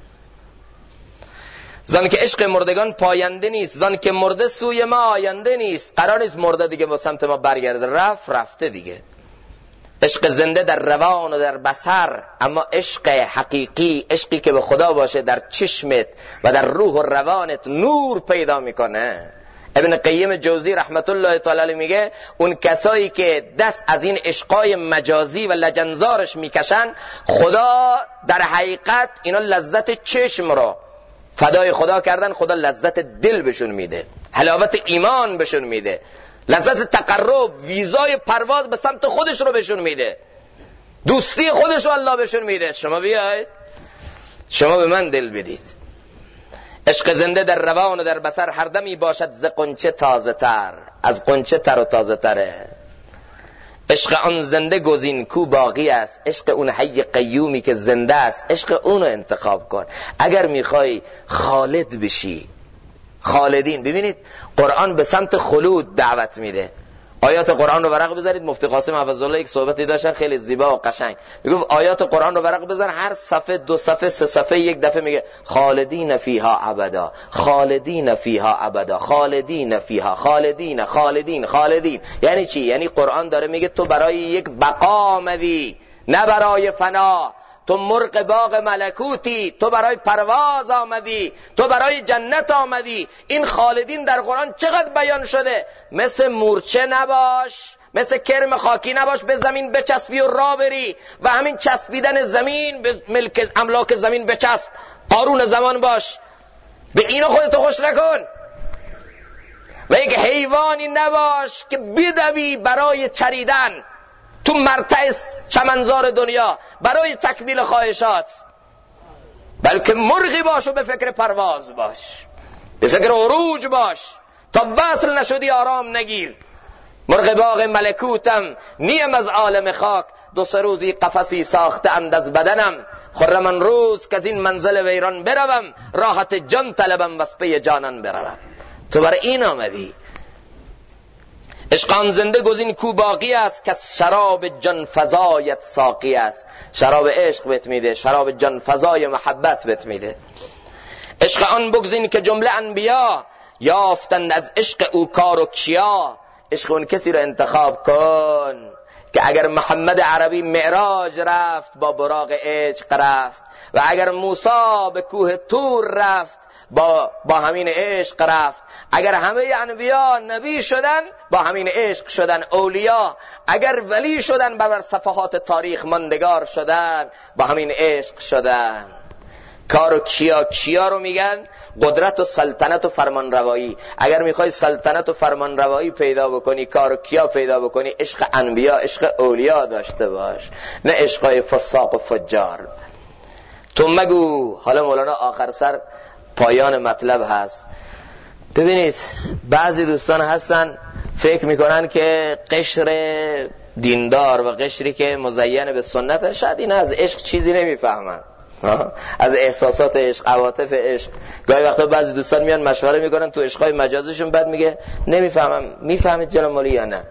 زن که عشق مردگان پاینده نیست، زن که مرده سوی ما آینده نیست. قرار نیست مرده دیگه با سمت ما برگرده، رفته دیگه. عشق زنده در روان و در بصر، اما عشق حقیقی، عشقی که به خدا باشه، در چشمت و در روح و روانت نور پیدا میکنه. ابن قیم جوزی رحمت الله تعالی علیه میگه اون کسایی که دست از این عشقای مجازی و لجنزارش میکشن، خدا در حقیقت اینا لذت چشم رو فدای خدا کردن، خدا لذت دل بهشون میده، حلاوت ایمان بهشون میده، لذت تقرب، ویزای پرواز به سمت خودش رو بهشون میده، دوستی خودش رو الله بهشون میده. شما بیاید، شما به من دل بدید. عشق زنده در روان و در بصر، هر دمی باشد ز قنچه تازه تر، از قنچه تر و تازه تره. عشق آن زنده گزین کو باقی است، عشق اون حی قیومی که زنده است، عشق اونو انتخاب کن. اگر میخوای خالد بشی، خالدین. ببینید قرآن به سمت خلود دعوت میده. آیات قرآن رو ورق بذارید. مفتی قاسم حفظه‌الله یک صحبتی داشتن خیلی زیبا و قشنگ، میگفت آیات قرآن رو ورق بذار، هر صفحه 2 صفحه 3 صفحه یک دفعه میگه خالدین فیها ابدا، خالدین فیها ابدا، خالدین فیها، خالدین خالدین خالدین. یعنی چی؟ یعنی قرآن داره میگه تو برای یک بقا آمدی، نه برای فنا. تو مرغ باغ ملکوتی، تو برای پرواز آمدی، تو برای جنت آمدی. این خالدین در قرآن چقدر بیان شده. مثل مورچه نباش، مثل کرم خاکی نباش به زمین بچسبی و راه بری و همین چسبیدن زمین به ملک املاک زمین بچسب، قارون زمان باش، به اینو خودتو خوش نکن. و یک حیوانی نباش که بدوی برای چریدن تو مرتع چمنزار دنیا برای تکمیل خواهشات، بلکه مرغی باش و به فکر پرواز باش، به فکر عروج باش. تا وصل نشدی آرام نگیر. مرغ باغ ملکوتم، نیم از عالم خاک، 2-3 روزی قفسی ساختند از بدنم. خرم آن روز که از این منزل ویران بروم، راحت جان طلبم وز پی جانان بروم. تو برای این آمدی. عشق آن زنده گزین کو باقی است، که شراب جان فزایت ساقی است. شراب عشق بهت میده، شراب جان فزای محبت بهت میده. عشق آن بگزین که جمله انبیا، یافتند از عشق او کار و کیا. عشق اون کسی رو انتخاب کن که اگر محمد عربی معراج رفت با براق عشق رفت، و اگر موسی به کوه طور رفت با همین عشق رفت. اگر همه انبیا نبی شدن با همین عشق شدن اولیا. اگر ولی شدن بر صفحات تاریخ ماندگار شدن با همین عشق شدن. کار و کیا رو میگن قدرت و سلطنت و فرمانروایی. اگر میخوای سلطنت و فرمانروایی پیدا بکنی، کار و کیا پیدا بکنی، عشق انبیا، عشق اولیا داشته باش، نه عشقای فساق و فجار. تو مگو. حالا مولانا آخر سر پایان مطلب هست. ببینید بعضی دوستان هستن فکر میکنن که قشر دیندار و قشری که مزین به سنت، شاید این از عشق چیزی نمیفهمن، از احساسات عشق، عواطف عشق. گاهی وقتا بعضی دوستان میان مشوره میکنن تو عشقای مجازشون، بعد میگه نمیفهمم. میفهمید جناب مولی یا نه؟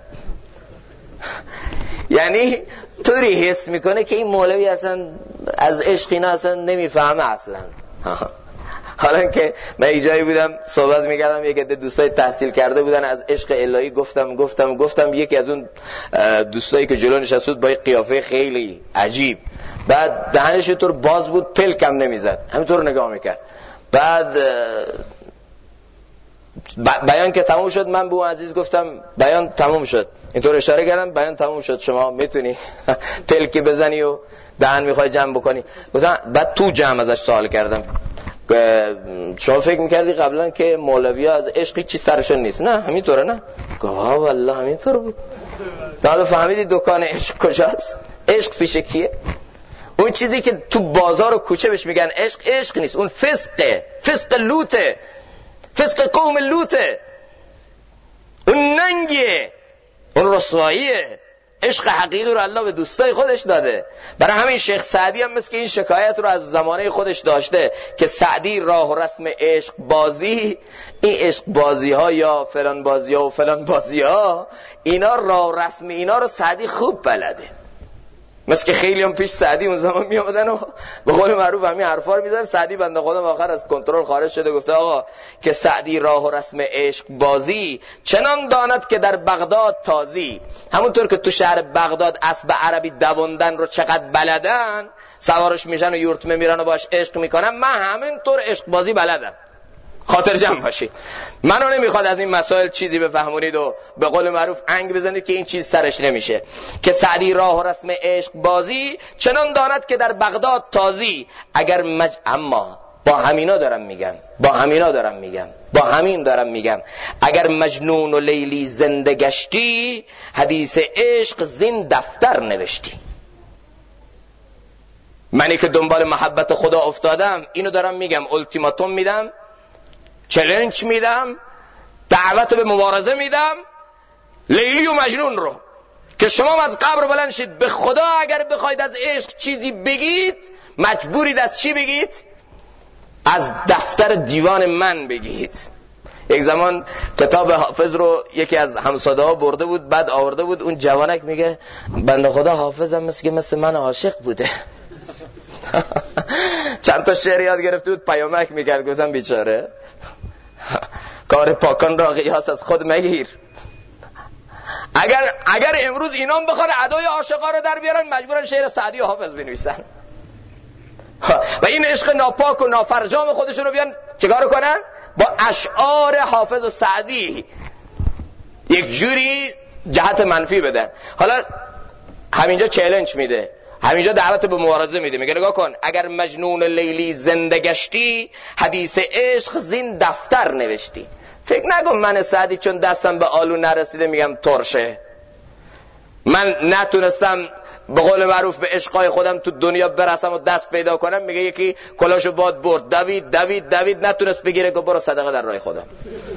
یعنی طوری حس میکنه که این مولوی اصلا از عشق اینا اصلا نمیفهمه اصلا. حالا که من ایجایی بودم صحبت میکردم، یک عده دوستای تحصیل کرده بودن از عشق الهی، گفتم یکی از اون دوستایی که جلو نشسته بود با یک قیافه خیلی عجیب، بعد دهنش طور باز بود، پلکم نمیزد، همینطور نگاه میکرد. بعد بیان که تموم شد، من به اون عزیز گفتم بیان تموم شد، اینطور اشاره کردم بیان تموم شد، شما میتونی پلکی بزنی و دهن میخوای جمع بکنی. گفتم بعد تو جمع ازش سوال کردم شما فکر میکردی قبلا که مولوی ها از عشقی چی سرشون نیست؟ نه همینطوره. نه گفت والله همینطور بود. حالا فهمیدی دکان عشق کجاست؟ عشق پیش کیه؟ اون چیزی که تو بازار و کوچه بهش میگن عشق، عشق نیست، اون فسقه، فسق لوته، فسق قوم لوته، اون ننگیه، اون رسواییه. عشق حقیقی رو الله به دوستای خودش داده. برای همین شیخ سعدی هم مثل که این شکایت رو از زمانه خودش داشته که سعدی راه و رسم عشق بازی، این عشق بازی ها یا فلان بازی ها و فلان بازی ها، اینا راه و رسم اینا رو سعدی خوب بلده. مثل که خیلی هم پیش سعدی اون زمان می آمدن و به قول معروف همین حرفا رو میزنن. سعدی بنده خدا آخر از کنترل خارج شده، گفته آقا که سعدی راه و رسم عشق بازی چنان داند که در بغداد تازی. همونطور که تو شهر بغداد اسب عربی دووندن رو چقدر بلدن، سوارش میشن و یورتمه میرن و باش عشق میکنن، من همینطور عشق بازی بلدم. خاطر جمع باشید. منو نمیخواد از این مسائل چیزی بفهمونید و به قول معروف انگ بزنید که این چیز سرش نمیشه. که سعدی راه و رسم عشق بازی چنان داند که در بغداد تازی. اگر اما با همینا دارم میگم اگر مجنون و لیلی زنده گشتی، حدیث عشق زین دفتر نوشتی. منی که دنبال محبت خدا افتادم، اینو دارم میگم، التیماتوم میدم، چالش میدم، دعوت به مبارزه میدم. لیلی و مجنون رو که شما از قبر بلند شید به خدا اگر بخواید از عشق چیزی بگید مجبورید از چی بگید؟ از دفتر دیوان من بگید. یک زمان کتاب حافظ رو یکی از همساده ها برده بود، بعد آورده بود، اون جوانک میگه بنده خدا حافظم مثل من عاشق بوده. چند تا شعر یاد گرفته بود پیامک میکرد. گفتم بیچاره کار پاکان را قیاس از خود مگیر. اگر امروز اینام بخواد ادای عاشقا رو در بیارن مجبورن شعر سعدی و حافظ بنویسن و این عشق ناپاک و نافرجام خودشون رو بیان چیکار کنن؟ با اشعار حافظ و سعدی یک جوری جهت منفی بدن. حالا همینجا چالش میده، همینجا دعوت به مبارزه میده، میگه نگاه کن اگر مجنون لیلی زنده گشتی حدیث عشق زین دفتر نوشتی. فکر نکن من سعدی چون دستم به آلو نرسیده میگم ترشه، من نتونستم به قول معروف به عشقای خودم تو دنیا برسم و دست پیدا کنم، میگه یکی کلاشو باد برد دوید نتونست بگیره که برو صدقه در راه خدا.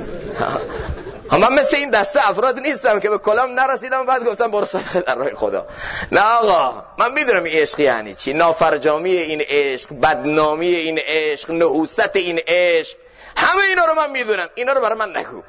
من مثل این دسته افراد نیستم که به کلام نرسیدم و بعد گفتم برو صدقه در راه خدا. نه آقا، من میدونم این عشق یعنی چی، نافرجامی این عشق، بدنامی این عشق، نحوست این عشق، همه اینا رو من میدونم، اینا رو برای من نگو.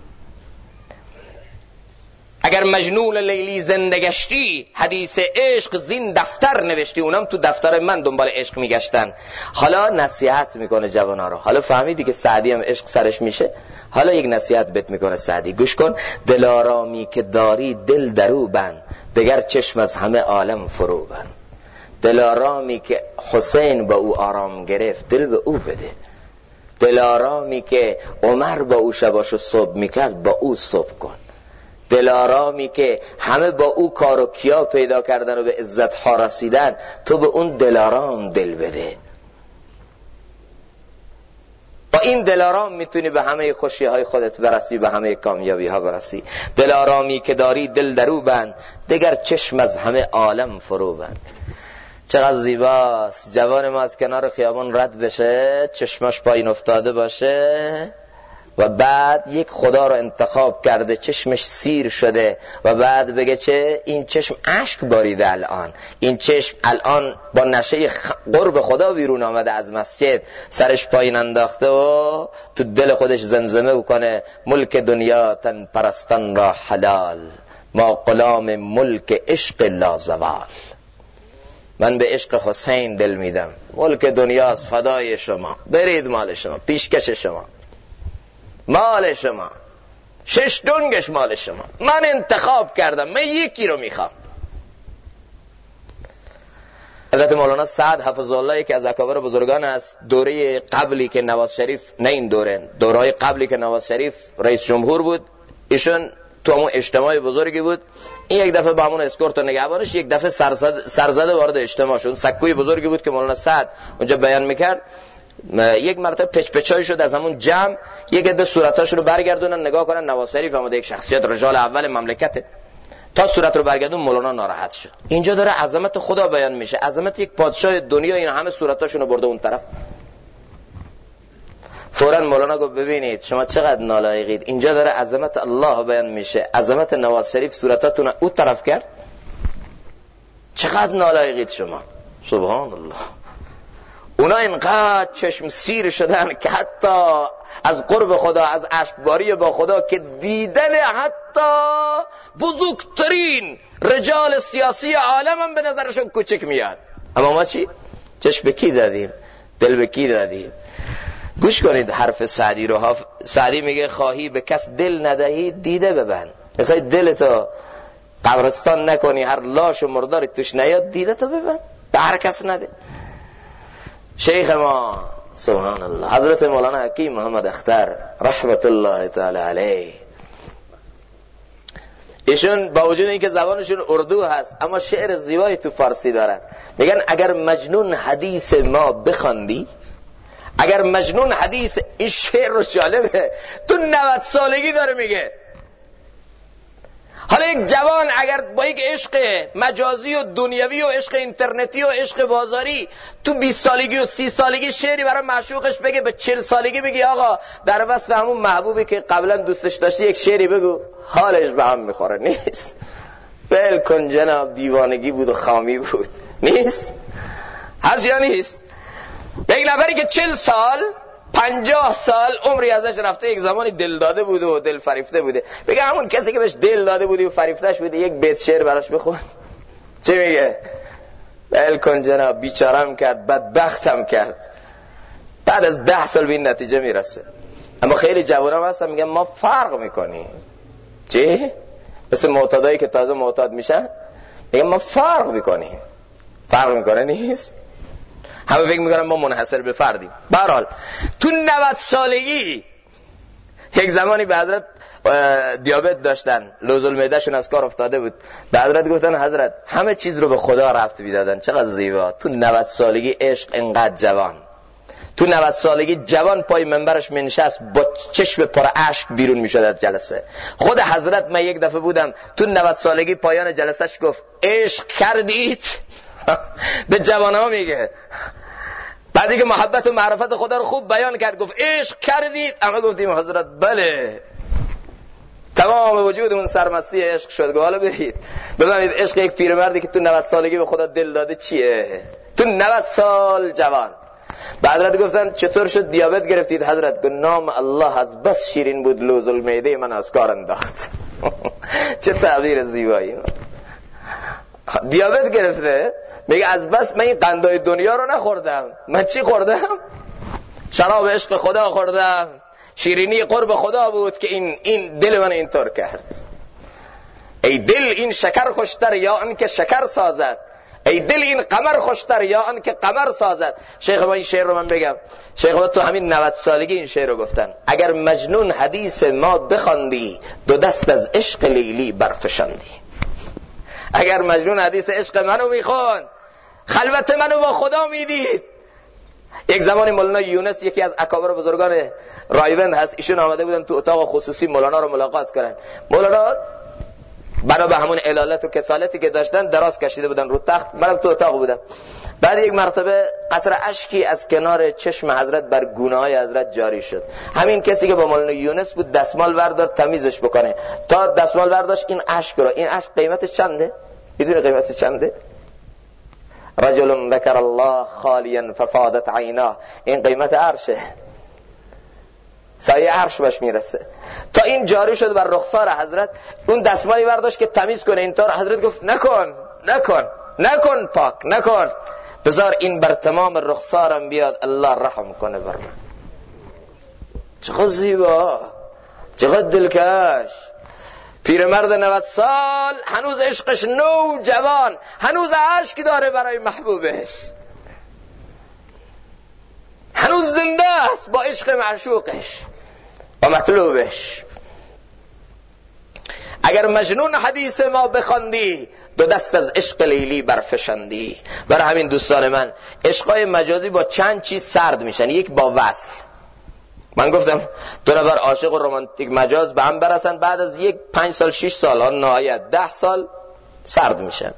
اگر مجنون لیلی زنده گشتی حدیث عشق زین دفتر نوشتی. اونم تو دفتر من دنبال عشق میگشتن. حالا نصیحت میکنه جوانا رو. حالا فهمیدی که سعدی هم عشق سرش میشه؟ حالا یک نصیحت بهت میکنه سعدی، گوش کن. دلارامی که داری دل درو بند، دگر چشم از همه عالم فرو بند. دلارامی که حسین با او آرام گرفت دل به او بده. دلارامی که عمر با او شباشو صبح میکرد با او صبح کن. دلارامی که همه با او کار و کیا پیدا کردن و به عزت ها رسیدن، تو به اون دلارام دل بده. با این دلارام میتونی به همه خوشی های خودت برسی، به همه کامیابی ها برسی. دلارامی که داری دل درو بند، دگر چشم از همه عالم فرو بند. چقدر زیباست. جوان ما از کنار خیابان رد بشه، چشمش پایین افتاده باشه و بعد یک خدا رو انتخاب کرده چشمش سیر شده و بعد بگه چه این چشم اشک باریده، الان این چشم الان با نشه قرب خدا بیرون آمده از مسجد، سرش پایین انداخته و تو دل خودش زمزمه بکنه ملک دنیا تن پرستان را حلال، ما غلام ملک عشق لازوال. من به عشق حسین دل میدم، ملک دنیاست فدای شما، برید مال شما، پیشکش شما، مال شما، شش دنگش مال شما، من انتخاب کردم، من یکی رو میخوام. حضرت مولانا سعد حفظه الله که از اکابر بزرگان است، دوره قبلی که نواز شریف، نه این دوره قبلی که نواز شریف رئیس جمهور بود، ایشون تو همون اجتماع بزرگی بود، این یک دفعه با همون اسکورت و نگهبانش یک دفعه سرزده وارد اجتماع شد. سکوی بزرگی بود که مولانا سعد اونجا بیان میکرد. یک مرتبه پچپچایی شد از همون جمع، یک عده صورتاشون رو برگردونن نگاه کنن، نواز شریف هم یک شخصیت رجال اول مملکته، تا صورت رو برگردون مولانا ناراحت شد. اینجا داره عظمت خدا بیان میشه، عظمت یک پادشاه دنیا، این همه صورتاشون رو برده اون طرف. فوراً مولانا گفت ببینید شما چقدر نالایقید، اینجا داره عظمت الله بیان میشه، عظمت نواز شریف صورتاتون اون طرف کرد، چقدر نالایقید شما. سبحان الله. اونا اینقدر چشم سیر شدن که حتی از قرب خدا، از اشکباری با خدا که دیدن حتی بزرگترین رجال سیاسی عالم هم به نظرشون کوچک میاد. اما ما چی؟ چشم به کی دادیم؟ دل به کی دادیم؟ گوش کنید حرف سعدی رو. سعدی میگه خواهی به کس دل ندهی دیده ببند. میخوای دلتو قبرستان نکنی، هر لاش و مردار توش نیاد، دیده تو ببند، به هر کس نده. شیخ ما سبحان الله حضرت مولانا حکیم محمد اختر رحمت الله تعالی علیه، ایشون با وجود اینکه زبانشون اردو هست اما شعر زیبایی تو فارسی دارن. میگن اگر مجنون حدیث ما بخواندی، اگر مجنون حدیث، این شعر رو جالبه، تو 90 سالگی داره میگه. حالا یک جوان اگر با یک عشق مجازی و دنیوی و عشق اینترنتی و عشق بازاری تو 20 سالگی و 30 سالگی شعری برای معشوقش بگه، به 40 سالگی بگی آقا در وصف همون محبوبی که قبلا دوستش داشتی یک شعری بگو، حالش به هم میخوره. نیست. ول کن جناب، دیوانگی بود و خامی بود. نیست؟ هست یا نیست؟ یک نفری که 40 سال 50 سال عمری ازش رفته، یک زمانی دل داده بوده و دل فریفته بوده، بگه همون کسی که بهش دل داده بودی و فریفتش بوده یک بیت شعر براش بخون، چه میگه؟ ول کن جناب، بیچارم کرد، بدبختم کرد. بعد از 10 سال به این نتیجه میرسه. اما خیلی جوانام هستن میگن ما فرق میکنیم. چی؟ مثل معتادایی که تازه معتاد میشن میگن ما فرق میکنیم. فرق میکنه نیست؟ همه فکر میکنن ما منحصر به فردیم. به هر حال تو 90 سالگی یک زمانی به حضرت دیابت داشتن، لوز المعده شون از کار افتاده بود. به حضرت گفتن حضرت همه چیز رو به خدا رفت میدادن. چقدر زیبا. تو 90 سالگی عشق انقدر جوان. تو 90 سالگی جوان پای منبرش منشست با چشم پر اشک بیرون میشد از جلسه. خود حضرت من یک دفعه بودم تو 90 سالگی پایان جلسهش گفت عشق کردید؟ به جوانها میگه. بعدی که محبت و معرفت خدا رو خوب بیان کرد گفت عشق کردید؟ اما گفتیم حضرت بله. تمام وجود اون سرمستی عشق شد. گفت حالا برید ببینید عشق یک پیرمردی که تو 90 سالگی به خدا دل داده چیه؟ تو 90 سال جوان. به حضرت گفتن چطور شد دیابت گرفتید؟ حضرت گفت نام الله از بس شیرین بود لوز المعده من از کار انداخت. چه تعبیر زیبایی. دیابت گرفته میگه از بس من این قندای دنیا رو نخوردم. من چی خوردم؟ شراب عشق خدا خوردم. شیرینی قرب خدا بود که این دل من اینطور کرد. ای دل این شکر خوشتر یا آن که شکر سازد، ای دل این قمر خوشتر یا آن که قمر سازد. شیخ ما این شعر رو من بگم. شیخ ما تو همین 90 سالگی این شعر رو گفتن. اگر مجنون حدیث ما بخواندی، دو دست از عشق لیلی برفشاندی. اگر مجنون حدیث عشق منو میخوان، خلوت منو با خدا میدید. یک زمانی مولانا یونس یکی از اکابر بزرگان رایوند هست، ایشون آمده بودن تو اتاق خصوصی مولانا رو ملاقات کردن. مولانا بنا به همون علالت و کسالتی که داشتن دراز کشیده بودن رو تخت. منم تو اتاق بودم. بعد یک مرتبه قطره اشکی از کنار چشم حضرت بر گونه‌های حضرت جاری شد. همین کسی که با مولانا یونس بود دستمال برداشت تمیزش بکنه. تا دستمال برداشت این اشک رو، این اشک قیمتش چنده؟ میدونی قیمتش چنده؟ رجل ذکر الله خالیا ففاضت عیناه. این قیمت عرشه، سایه عرش باش میرسه. تا این جاری شد بر رخسار حضرت. اون دستمالی برداشت که تمیز کنه اینطور. حضرت گفت نکن نکن نکن، پاک نکن، بذار این بر تمام رخسارم بیاد، الله رحم کنه بر من. چقدر زیبا، چقدر دلکش. پیرمرد 90 سال هنوز عشقش نو جوان، هنوز عشقی داره برای محبوبش، هنوز زنده است با عشق معشوقش و مطلوبش. اگر مجنون حدیث ما بخواندی، دو دست از عشق لیلی برفشاندی. برای همین دوستان من عشقای مجازی با چند چیز سرد میشن. یک با وصل. من گفتم دو نفر عاشق و رمانتیک مجاز به هم برسن، بعد از 5 سال 6 سال آن نهایت 10 سال سرد میشن.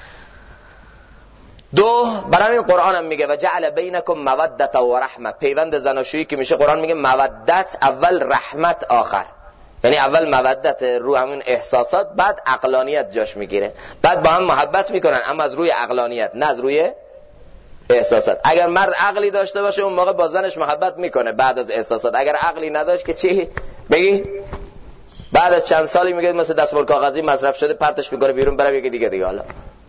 دو، برای این قرآن هم میگه و جعل بینکم مودت و رحمه. پیوند زناشویی که میشه قرآن میگه مودت اول، رحمت آخر. یعنی اول مودت رو همون احساسات، بعد عقلانیت جاش میگیره. بعد با هم محبت میکنن اما از روی عقلانیت نه از روی احساسات. اگر مرد عقلی داشته باشه اون موقع با زنش محبت میکنه بعد از احساسات. اگر عقلی نداشت که چی؟ بگی بعد از چند سالی میگه مثل دستمال کاغذی مصرف شده پرتش میکنه بیرون، برم یکی دیگه حالا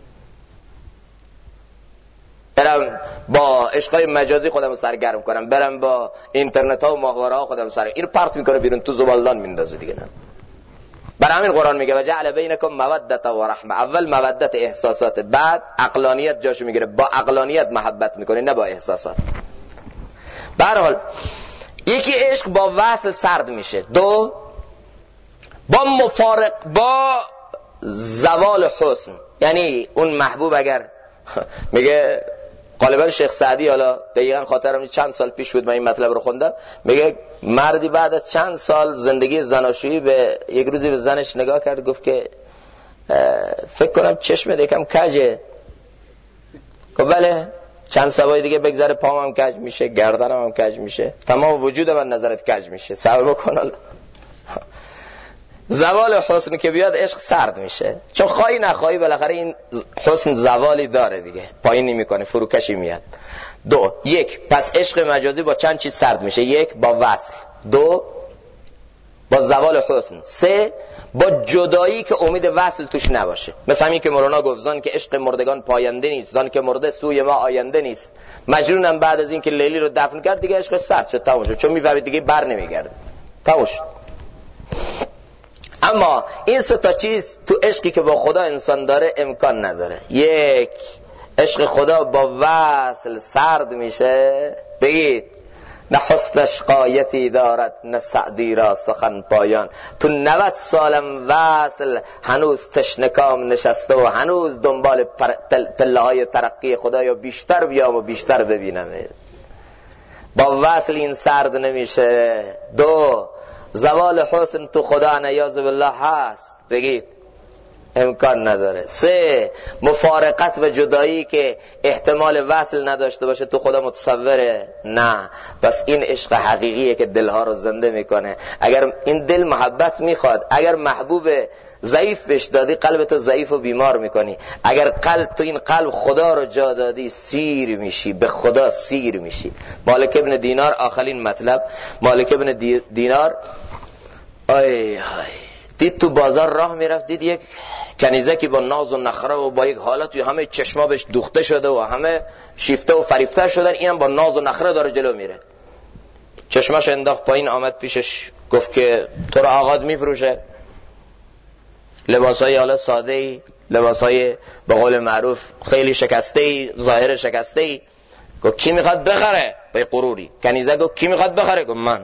برم با عشقای مجازی خودم سرگرم کنم، برم با اینترنت ها و ماهواره ها خودم سرگرم، اینو پرت میکنه بیرون تو زبالدان میندازه دیگه. نه، برای همین قرآن میگه و جعل بینکم مودت و رحمه. اول مودت احساسات، بعد عقلانیت جاشو میگیره، با عقلانیت محبت میکنه نه با احساسات. به هر حال یکی عشق با وصل سرد میشه. دو، با مفارق، با زوال حسن. یعنی اون محبوب اگر میگه غالبا شیخ سعدی، حالا دقیقاً خاطرم چند سال پیش بود من این مطلب رو خوندم، میگه مردی بعد از چند سال زندگی زناشویی به یک روزی به زنش نگاه کرد، گفت که فکر کنم چشمت یکم کجه. گفت بله، چند سبای دیگه بگذره پام هم کج میشه، گردنم هم کج میشه، تمام وجود من نظرت کج میشه، صبر بکن. زوال حسن که بیاد عشق سرد میشه، چون خواهی نخواهی بالاخره این حسن زوالی داره دیگه، پایین نمیکنه، فروکشی میاد. دو، یک، پس عشق مجازی با چند چیز سرد میشه؟ یک، با وصل. دو، با زوال حسن. سه، با جدایی که امید وصل توش نباشه. مثل همین که مولانا گفت زان که عشق مردگان پاینده نیست، زان که مرده سوی ما آینده نیست. مجنونم بعد از این که لیلی رو دفن کرد دیگه عشق سرد شد، تموم شد، چون میفهمید دیگه بر نمیگرده، تموم شد. اما این سه تا چیز تو عشقی که با خدا انسان داره امکان نداره. یک، عشق خدا با وصل سرد میشه. بگید نه حسنش غایتی دارد نه سعدی را سخن پایان. تو 90 سالم وصل هنوز تشنکام نشسته و هنوز دنبال پله های ترقی خدایا بیشتر بیام و بیشتر ببینم. با وصل این سرد نمیشه. دو، زوال حسن تو خدا نیاز بالله هست. بگید امکان نداره. سه، مفارقت و جدایی که احتمال وصل نداشته باشه تو خدا متصوره؟ نه. پس این عشق حقیقیه که دلها رو زنده میکنه. اگر این دل محبت میخواد، اگر محبوب ضعیف بهش دادی قلبتو ضعیف و بیمار میکنی. اگر تو این قلب خدا رو جا دادی سیر میشی، به خدا سیر میشی. مالک ابن دینار، آخرین مطلب، مالک ابن دینار دید تو بازار راه میرفت، دید یک کنیزکی با ناز و نخره و با یک حالت همه چشما بهش دوخته شده و همه شیفته و فریفته شدن، اینم با ناز و نخره داره جلو میره. چشماش انداخت پایین، آمد پیشش گفت که تو رو آقاد میفروشه؟ لباسای حالا ساده ای، لباسای به قول معروف خیلی شکسته ای، ظاهر شکسته ای. گفت کی میخواد بخره؟ به غروری. کنیزه گفت کی میخواد بخره؟ گفت من.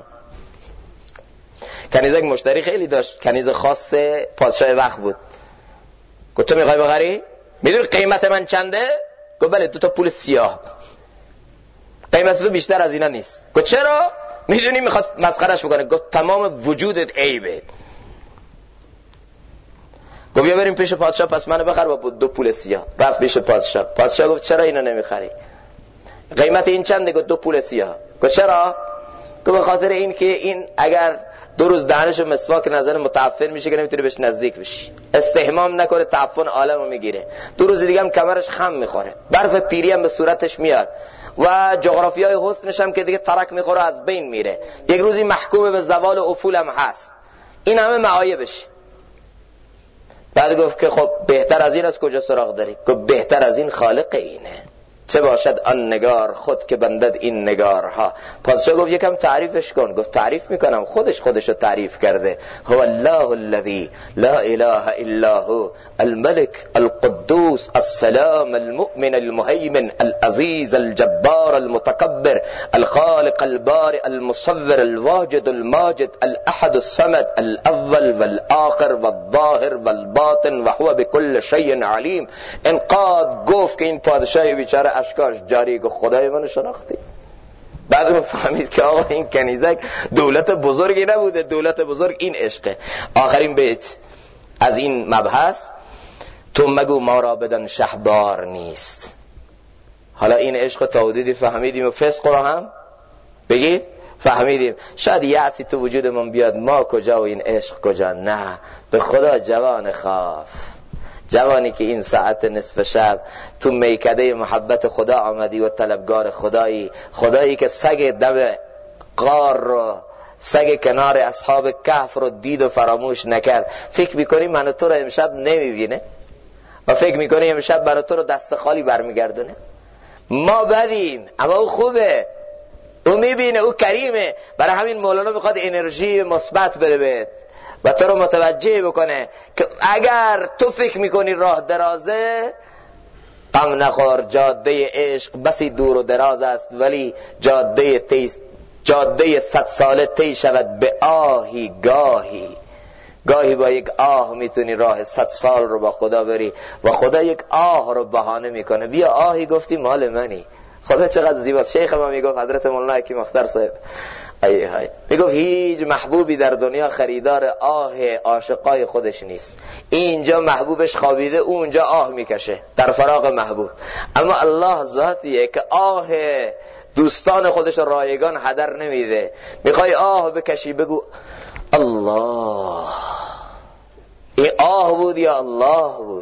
کنیزک مشتری خیلی داشت، کنیز خاص پادشاه وقت بود. گفت تو میخوای بخری؟ میدونی قیمت من چنده؟ گفت بله، 2 تا پول سیاه. قیمت تو بیشتر از اینا نیست. گفت چرا؟ میدونی میخواد مسخرش بکنه. گفت تمام وجودت عیبه. گفت بیا بریم پیش پادشاه، پس منو بخر با 2 پول سیاه. رفت پیش پادشاه. پادشاه گفت چرا اینو نمیخری؟ قیمت این چنده؟ گفت 2 پول سیاه. گفت چرا؟ گفت به خاطر این که این اگر 2 روز دهنشو مسواک نظر متعفن میشه که نمیتونه بهش نزدیک بشی، استحمام نکنه تعفن عالمو میگیره، 2 روز دیگه هم کمرش خم میخوره، برف پیری هم به صورتش میاد و جغرافیای حسنش هم که دیگه ترک میخوره از بین میره، یک روزی محکوم به زوال و افول هم هست. این همه معایبش. بعد گفت که خب بهتر از این از کجا سراغ داری؟ گفت بهتر از این خالق اینه، چه باشد آن نگار خود که بندد این نگارها. پادشاه گفت یکم تعریفش کن. گفت تعریف میکنم، خودشو تعریف کرده. هو الله الذی لا اله الا هو الملك القدوس السلام المؤمن المهيمن العزيز الجبار المتكبر الخالق البارئ المصور الواجد الماجد الاحد الصمد الاول والآخر والظاهر والباطن وهو بكل شيء عليم. انقدر گفت که این پادشاه بیچاره اشکاش جاری، گفت خدای منو شناختی؟ بعد فهمید که آقا این کنیزک دولت بزرگی نبوده، دولت بزرگ این عشقه. آخرین بیت از این مبحث، تو مگو ما را بدن شهبار نیست. حالا این عشق تا حدودی فهمیدیم و فسق رو هم بگید فهمیدیم. شاید یأسی تو وجود من بیاد، ما کجا و این عشق کجا؟ نه، به خدا جوان خواف، جوانی که این ساعت نصف شب تو میکده محبت خدا آمدی و طلبگار خدایی که سگ دم غار رو، سگ کنار اصحاب کهف رو دید و فراموش نکرد. فکر میکنی من و تو رو امشب نمیبینه و فکر میکنی امشب برای تو رو دست خالی برمیگردونه؟ ما بدیم اما او خوبه، او میبینه، او کریمه. برای همین مولانا میخواد انرژی مثبت بده بهت و تو رو متوجه بکنه که اگر تو فکر میکنی راه درازه، غم نخور، جاده عشق بسی دور و دراز است، ولی جاده 100 ساله طی شود به آهی گاهی با یک آه میتونی راه 100 سال رو با خدا بری و خدا یک آه رو بهانه میکنه. بیا آهی گفتی مال منی. خدا چقدر زیباست. شیخ ما میگفت، حضرت مولانا حکیم اختر صاحب میگفت هیچ محبوبی در دنیا خریدار آه عاشقای خودش نیست. اینجا محبوبش خوابیده، اونجا آه میکشه در فراق محبوب. اما الله ذاتیه که آه دوستان خودش رایگان هدر نمیده. میخوای آه بکشی بگو الله این آه بود یا الله بود؟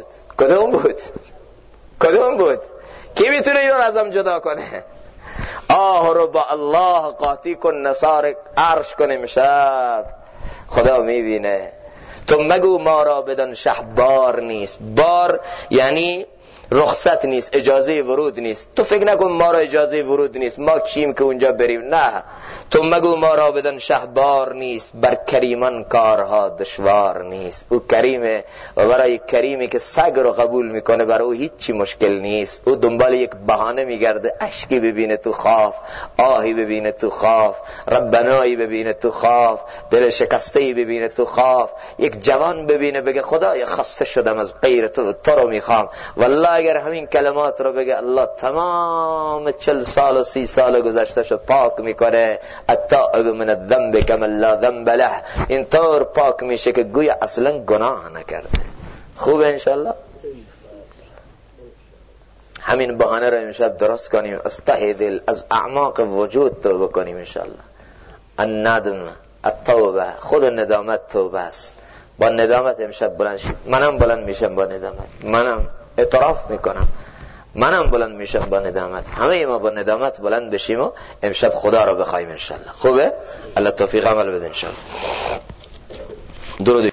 کدوم بود؟ کی میتونه یون ازم جدا کنه؟ آه رو با الله قاطی کن، نثار عرش کنیم شب، خدا میبینه. تو مگو ما را بدان شهبار نیست. بار یعنی رخصت نیست، اجازه ورود نیست. تو فکر نکن ما را اجازه ورود نیست، ما کیم که اونجا بریم؟ نه، تو مگو ما را بدن شهبار نیست، بر کریمان کارها دشوار نیست. او کریمه و برای کریمی که سگ رو قبول میکنه برای او هیچی مشکل نیست. او دنبال یک بهانه میگرده، اشکی ببینه تو خواب، آهی ببینه تو خواب، ربنایی ببینه تو خواب، دل شکسته‌ای ببینه تو خواب، یک جوان ببینه بگه خدایا خسته شدم از غیر تو رو میخوام. والله اگر همین کلمات رو بگه الله تمام 40 سال و 30 سال گذشته شو پاک میکنه. التائب من الذنب كمن لا ذنب له. اینطور پاک میشه که گویا اصلا گناه نکرده. خوبه انشالله. همین بهانه رو امشب درست کنیم، از ته دل، از اعماق وجود توبه کنیم انشالله. الندم، التوبه، خود ندامت توبه است. با ندامت امشب بلند شید. منم بلند میشم با ندامت، منم اعتراف میکنم، منم بلند میشم با ندامت. همه ما با ندامت بلند بشیم و امشب خدا رو بخوایم انشالله. خوبه؟ الله توفیق عمل بده انشالله. درود